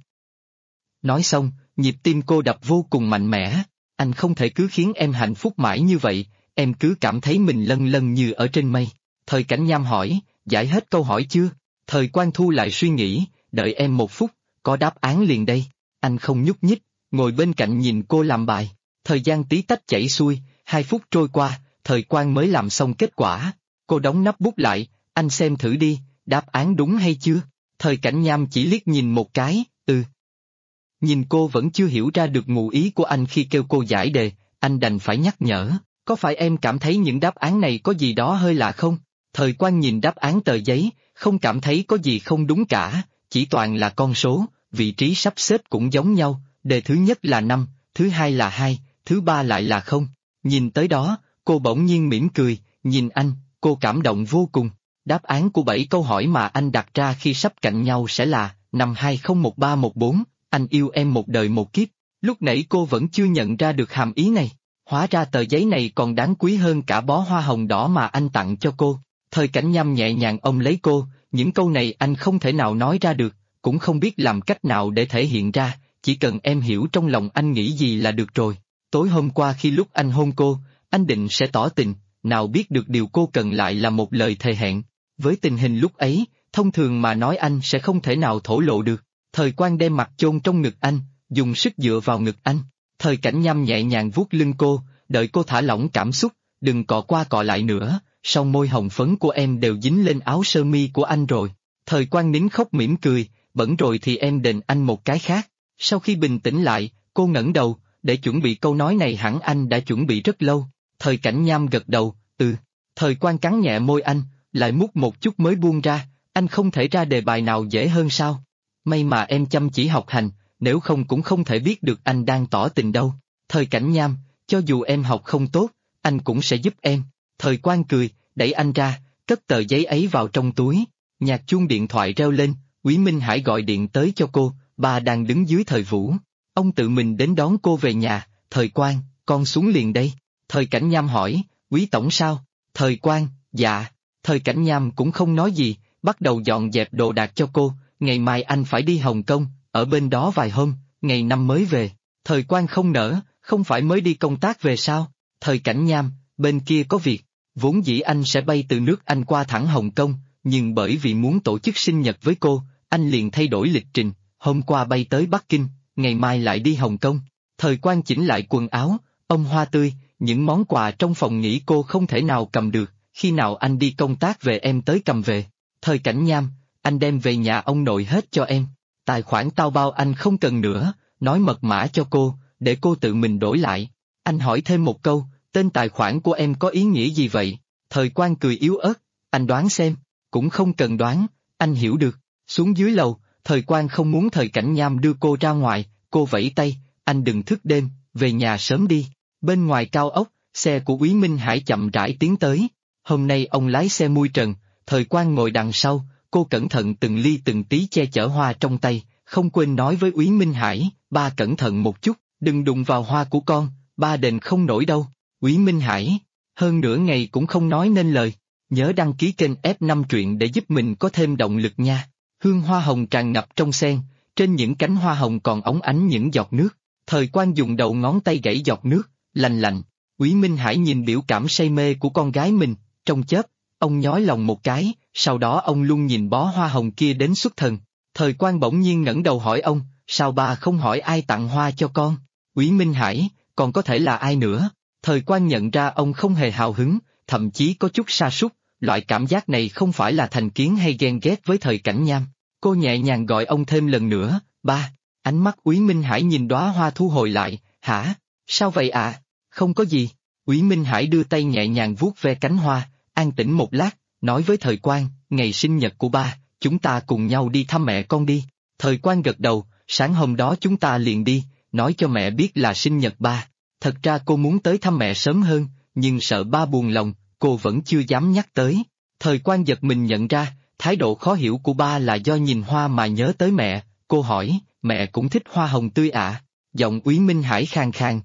Nói xong, nhịp tim cô đập vô cùng mạnh mẽ, anh không thể cứ khiến em hạnh phúc mãi như vậy, em cứ cảm thấy mình lân lân như ở trên mây. Thời Cảnh Nham hỏi, giải hết câu hỏi chưa? Thời Quang thu lại suy nghĩ, đợi em một phút, có đáp án liền đây. Anh không nhúc nhích, ngồi bên cạnh nhìn cô làm bài. Thời gian tí tách chảy xuôi, 2 phút trôi qua, Thời Quang mới làm xong kết quả. Cô đóng nắp bút lại, anh xem thử đi, đáp án đúng hay chưa? Thời Cảnh Nham chỉ liếc nhìn một cái, Nhìn cô vẫn chưa hiểu ra được ngụ ý của anh khi kêu cô giải đề, anh đành phải nhắc nhở, có phải em cảm thấy những đáp án này có gì đó hơi lạ không? Thời Quang nhìn đáp án tờ giấy, không cảm thấy có gì không đúng cả, chỉ toàn là con số, vị trí sắp xếp cũng giống nhau, đề thứ nhất là 5, thứ hai là 2, thứ ba lại là 0. Nhìn tới đó, cô bỗng nhiên mỉm cười, nhìn anh, cô cảm động vô cùng. Đáp án của 7 câu hỏi mà anh đặt ra khi sắp cạnh nhau sẽ là 5201314, anh yêu em một đời một kiếp. Lúc nãy cô vẫn chưa nhận ra được hàm ý này. Hóa ra tờ giấy này còn đáng quý hơn cả bó hoa hồng đỏ mà anh tặng cho cô. Thời Cảnh Nham nhẹ nhàng ôm lấy cô, những câu này anh không thể nào nói ra được, cũng không biết làm cách nào để thể hiện ra, chỉ cần em hiểu trong lòng anh nghĩ gì là được rồi. Tối hôm qua khi lúc anh hôn cô, anh định sẽ tỏ tình, nào biết được điều cô cần lại là một lời thề hẹn. Với tình hình lúc ấy, thông thường mà nói anh sẽ không thể nào thổ lộ được. Thời Quang đem mặt chôn trong ngực anh, dùng sức dựa vào ngực anh. Thời Cảnh Nham nhẹ nhàng vuốt lưng cô, đợi cô thả lỏng cảm xúc, đừng cọ qua cọ lại nữa, song môi hồng phấn của em đều dính lên áo sơ mi của anh rồi. Thời Quang nín khóc mỉm cười, bẩn rồi thì em đền anh một cái khác. Sau khi bình tĩnh lại, cô ngẩng đầu, để chuẩn bị câu nói này hẳn anh đã chuẩn bị rất lâu. Thời Cảnh Nham gật đầu, Thời Quang cắn nhẹ môi anh, lại mút một chút mới buông ra, anh không thể ra đề bài nào dễ hơn sao? May mà em chăm chỉ học hành, nếu không cũng không thể biết được anh đang tỏ tình đâu. Thời Cảnh Nham, cho dù em học không tốt, anh cũng sẽ giúp em. Thời Quang cười, đẩy anh ra, cất tờ giấy ấy vào trong túi. Nhạc chuông điện thoại reo lên, Úy Minh Hải gọi điện tới cho cô, bà đang đứng dưới Thời Vũ. Ông tự mình đến đón cô về nhà. Thời Quang, con xuống liền đây. Thời Cảnh Nham hỏi, Úy tổng sao? Thời Quang, dạ. Thời Cảnh Nham cũng không nói gì, bắt đầu dọn dẹp đồ đạc cho cô. Ngày mai anh phải đi Hồng Kông, ở bên đó vài hôm, ngày năm mới về. Thời Quang không nỡ, không phải mới đi công tác về sao? Thời Cảnh Nham, bên kia có việc. Vốn dĩ anh sẽ bay từ nước Anh qua thẳng Hồng Kông, nhưng bởi vì muốn tổ chức sinh nhật với cô, anh liền thay đổi lịch trình, hôm qua bay tới Bắc Kinh, ngày mai lại đi Hồng Kông. Thời Quang chỉnh lại quần áo, ông hoa tươi, những món quà trong phòng nghỉ cô không thể nào cầm được, khi nào anh đi công tác về em tới cầm về. Thời Cảnh Nham, anh đem về nhà ông nội hết cho em. Tài khoản tao bao anh không cần nữa, nói mật mã cho cô, để cô tự mình đổi lại. Anh hỏi thêm một câu, tên tài khoản của em có ý nghĩa gì vậy? Thời Quang cười yếu ớt, anh đoán xem, cũng không cần đoán, anh hiểu được. Xuống dưới lầu, Thời Quang không muốn Thời Cảnh Nham đưa cô ra ngoài, cô vẫy tay, anh đừng thức đêm, về nhà sớm đi. Bên ngoài cao ốc, xe của Úy Minh Hải chậm rãi tiến tới. Hôm nay ông lái xe mui trần, Thời Quang ngồi đằng sau, cô cẩn thận từng ly từng tí che chở hoa trong tay, không quên nói với Úy Minh Hải, ba cẩn thận một chút, đừng đụng vào hoa của con, ba đền không nổi đâu. Úy Minh Hải, hơn nửa ngày cũng không nói nên lời, nhớ đăng ký kênh F5 truyện để giúp mình có thêm động lực nha. Hương hoa hồng tràn ngập trong sen, trên những cánh hoa hồng còn óng ánh những giọt nước. Thời Quang dùng đầu ngón tay gảy giọt nước, lành lạnh. Úy Minh Hải nhìn biểu cảm say mê của con gái mình, trong chớp, ông nhói lòng một cái, sau đó ông luôn nhìn bó hoa hồng kia đến xuất thần. Thời Quang bỗng nhiên ngẩng đầu hỏi ông, sao ba không hỏi ai tặng hoa cho con? Úy Minh Hải, còn có thể là ai nữa? Thời Quang nhận ra ông không hề hào hứng, thậm chí có chút sa sút, loại cảm giác này không phải là thành kiến hay ghen ghét với Thời Cảnh Nham. Cô nhẹ nhàng gọi ông thêm lần nữa, ba. Ánh mắt Úy Minh Hải nhìn đóa hoa thu hồi lại, hả? Sao vậy ạ? Không có gì. Úy Minh Hải đưa tay nhẹ nhàng vuốt ve cánh hoa, an tĩnh một lát, nói với Thời Quang, ngày sinh nhật của ba, chúng ta cùng nhau đi thăm mẹ con đi. Thời Quang gật đầu, sáng hôm đó chúng ta liền đi, nói cho mẹ biết là sinh nhật ba. Thật ra cô muốn tới thăm mẹ sớm hơn, nhưng sợ ba buồn lòng, cô vẫn chưa dám nhắc tới. Thời Quang giật mình nhận ra, thái độ khó hiểu của ba là do nhìn hoa mà nhớ tới mẹ. Cô hỏi, mẹ cũng thích hoa hồng tươi ạ? Giọng Úy Minh Hải khàn khàn,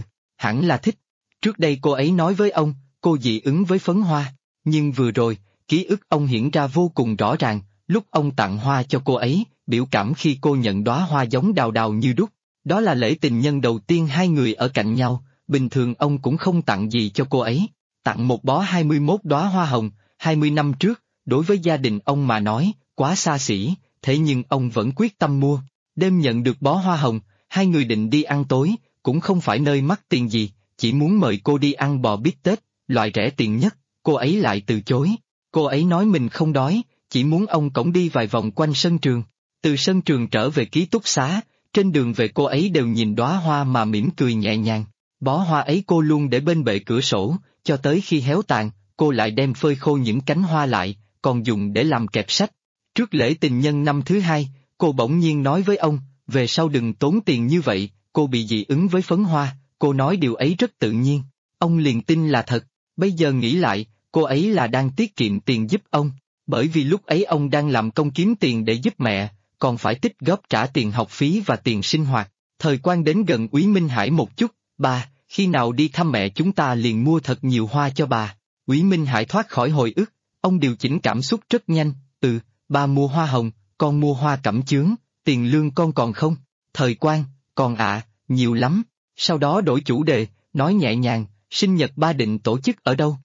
hẳn là thích. Trước đây cô ấy nói với ông, cô dị ứng với phấn hoa, nhưng vừa rồi, ký ức ông hiển ra vô cùng rõ ràng, lúc ông tặng hoa cho cô ấy, biểu cảm khi cô nhận đóa hoa giống đào đào như đúc. Đó là lễ tình nhân đầu tiên hai người ở cạnh nhau, bình thường ông cũng không tặng gì cho cô ấy. Tặng một bó 21 đóa hoa hồng, 20 năm trước, đối với gia đình ông mà nói, quá xa xỉ, thế nhưng ông vẫn quyết tâm mua. Đêm nhận được bó hoa hồng, hai người định đi ăn tối, cũng không phải nơi mắc tiền gì, chỉ muốn mời cô đi ăn bò bít tết, loại rẻ tiền nhất, cô ấy lại từ chối. Cô ấy nói mình không đói, chỉ muốn ông cõng đi vài vòng quanh sân trường. Từ sân trường trở về ký túc xá, trên đường về cô ấy đều nhìn đóa hoa mà mỉm cười nhẹ nhàng. Bó hoa ấy cô luôn để bên bệ cửa sổ, cho tới khi héo tàn, cô lại đem phơi khô những cánh hoa lại, còn dùng để làm kẹp sách. Trước lễ tình nhân năm thứ hai, cô bỗng nhiên nói với ông, về sau đừng tốn tiền như vậy, cô bị dị ứng với phấn hoa, cô nói điều ấy rất tự nhiên. Ông liền tin là thật, bây giờ nghĩ lại, cô ấy là đang tiết kiệm tiền giúp ông, bởi vì lúc ấy ông đang làm công kiếm tiền để giúp mẹ, còn phải tích góp trả tiền học phí và tiền sinh hoạt. Thời Quang đến gần Úy Minh Hải một chút, ba, khi nào đi thăm mẹ chúng ta liền mua thật nhiều hoa cho bà. Úy Minh Hải thoát khỏi hồi ức, ông điều chỉnh cảm xúc rất nhanh, ba mua hoa hồng, con mua hoa cẩm chướng, tiền lương con còn không? Thời Quang, còn ạ, nhiều lắm. Sau đó đổi chủ đề, nói nhẹ nhàng, sinh nhật ba định tổ chức ở đâu?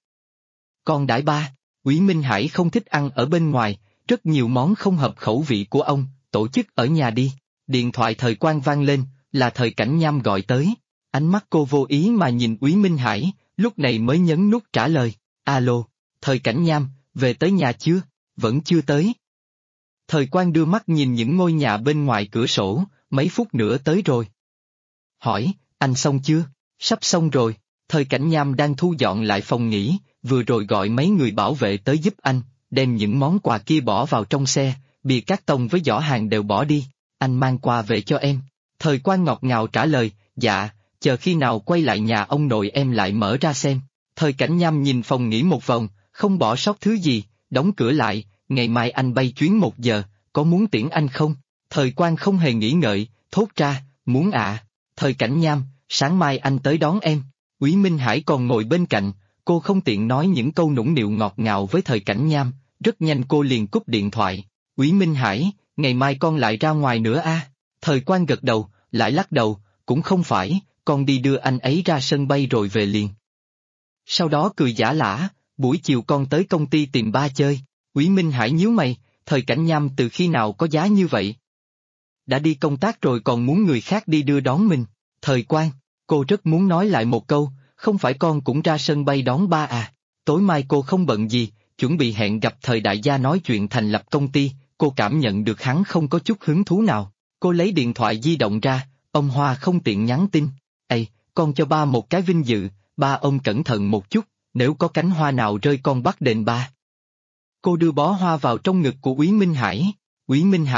Con đãi ba. Úy Minh Hải không thích ăn ở bên ngoài, rất nhiều món không hợp khẩu vị của ông, tổ chức ở nhà đi. Điện thoại Thời Quang vang lên, là Thời Cảnh Nham gọi tới. Ánh mắt cô vô ý mà nhìn Úy Minh Hải, lúc này mới nhấn nút trả lời. Alo, Thời Cảnh Nham, về tới nhà chưa? Vẫn chưa tới. Thời Quang đưa mắt nhìn những ngôi nhà bên ngoài cửa sổ, mấy phút nữa tới rồi. Hỏi, anh xong chưa? Sắp xong rồi. Thời Cảnh Nham đang thu dọn lại phòng nghỉ, vừa rồi gọi mấy người bảo vệ tới giúp anh, đem những món quà kia bỏ vào trong xe, bìa cát tông với giỏ hàng đều bỏ đi, anh mang quà về cho em. Thời Quang ngọt ngào trả lời, dạ, chờ khi nào quay lại nhà ông nội em lại mở ra xem. Thời Cảnh Nham nhìn phòng nghỉ một vòng, không bỏ sót thứ gì, đóng cửa lại, ngày mai anh bay chuyến 1 giờ, có muốn tiễn anh không? Thời Quang không hề nghĩ ngợi, thốt ra, muốn ạ. Thời Cảnh Nham, sáng mai anh tới đón em. Úy Minh Hải còn ngồi bên cạnh, cô không tiện nói những câu nũng nịu ngọt ngào với Thời Cảnh Nham, rất nhanh cô liền cúp điện thoại. Úy Minh Hải, ngày mai con lại ra ngoài nữa à? Thời Quang gật đầu, lại lắc đầu, cũng không phải, con đi đưa anh ấy ra sân bay rồi về liền. Sau đó cười giả lả, buổi chiều con tới công ty tìm ba chơi. Úy Minh Hải nhíu mày, Thời Cảnh Nham từ khi nào có giá như vậy? Đã đi công tác rồi còn muốn người khác đi đưa đón mình. Thời Quang, cô rất muốn nói lại một câu, không phải con cũng ra sân bay đón ba à? Tối mai cô không bận gì, chuẩn bị hẹn gặp Thời đại gia nói chuyện thành lập công ty, cô cảm nhận được hắn không có chút hứng thú nào. Cô lấy điện thoại di động ra, ông Hoa không tiện nhắn tin. Ê, con cho ba một cái vinh dự, ba ông cẩn thận một chút, nếu có cánh hoa nào rơi con bắt đền ba. Cô đưa bó hoa vào trong ngực của Úy Minh Hải. Úy Minh Hải,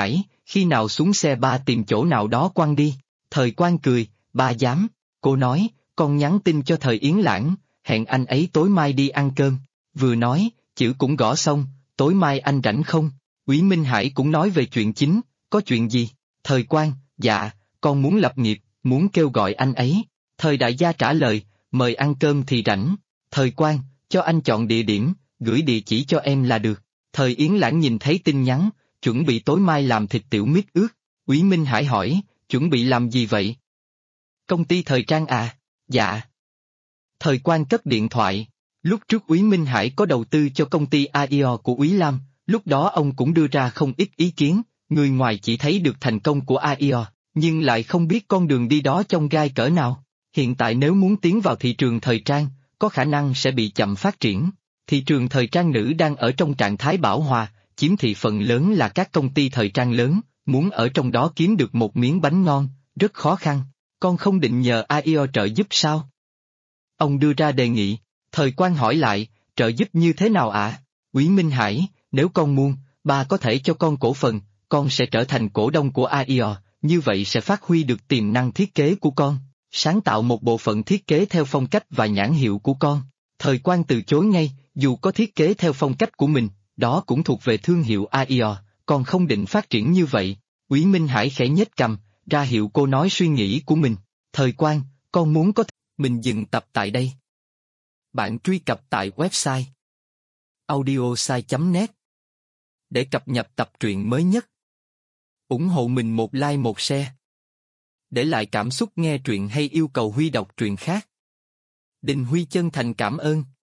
khi nào xuống xe ba tìm chỗ nào đó quăng đi. Thời Quang cười, ba dám. Cô nói, con nhắn tin cho Thời Yến Lãng, hẹn anh ấy tối mai đi ăn cơm. Vừa nói, chữ cũng gõ xong, tối mai anh rảnh không? Úy Minh Hải cũng nói về chuyện chính, có chuyện gì? Thời Quang, dạ, con muốn lập nghiệp, muốn kêu gọi anh ấy. Thời Đại Gia trả lời, mời ăn cơm thì rảnh. Thời Quang, cho anh chọn địa điểm, gửi địa chỉ cho em là được. Thời Yến Lãng nhìn thấy tin nhắn, chuẩn bị tối mai làm thịt tiểu mít ướt. Úy Minh Hải hỏi, chuẩn bị làm gì vậy? Công ty thời trang à? Dạ. Thời Quang cất điện thoại. Lúc trước Úy Minh Hải có đầu tư cho công ty AIO của Úy Lam, lúc đó ông cũng đưa ra không ít ý kiến, người ngoài chỉ thấy được thành công của AIO, nhưng lại không biết con đường đi đó chông gai cỡ nào. Hiện tại nếu muốn tiến vào thị trường thời trang, có khả năng sẽ bị chậm phát triển. Thị trường thời trang nữ đang ở trong trạng thái bão hòa, chiếm thị phần lớn là các công ty thời trang lớn, muốn ở trong đó kiếm được một miếng bánh ngon, rất khó khăn. Con không định nhờ AIO trợ giúp sao? Ông đưa ra đề nghị. Thời Quang hỏi lại, trợ giúp như thế nào ạ? Úy Minh Hải, nếu con muốn, ba có thể cho con cổ phần, con sẽ trở thành cổ đông của AIO, như vậy sẽ phát huy được tiềm năng thiết kế của con, sáng tạo một bộ phận thiết kế theo phong cách và nhãn hiệu của con. Thời Quang từ chối ngay, dù có thiết kế theo phong cách của mình, đó cũng thuộc về thương hiệu AIO, con không định phát triển như vậy. Úy Minh Hải khẽ nhếch cằm, ra hiệu cô nói suy nghĩ của mình. Thời Quang, con muốn có mình dừng tập tại đây. Bạn truy cập tại website audiosai.net để cập nhật tập truyện mới nhất. Ủng hộ mình một like một share. Để lại cảm xúc nghe truyện hay yêu cầu Huy đọc truyện khác. Đình Huy chân thành cảm ơn.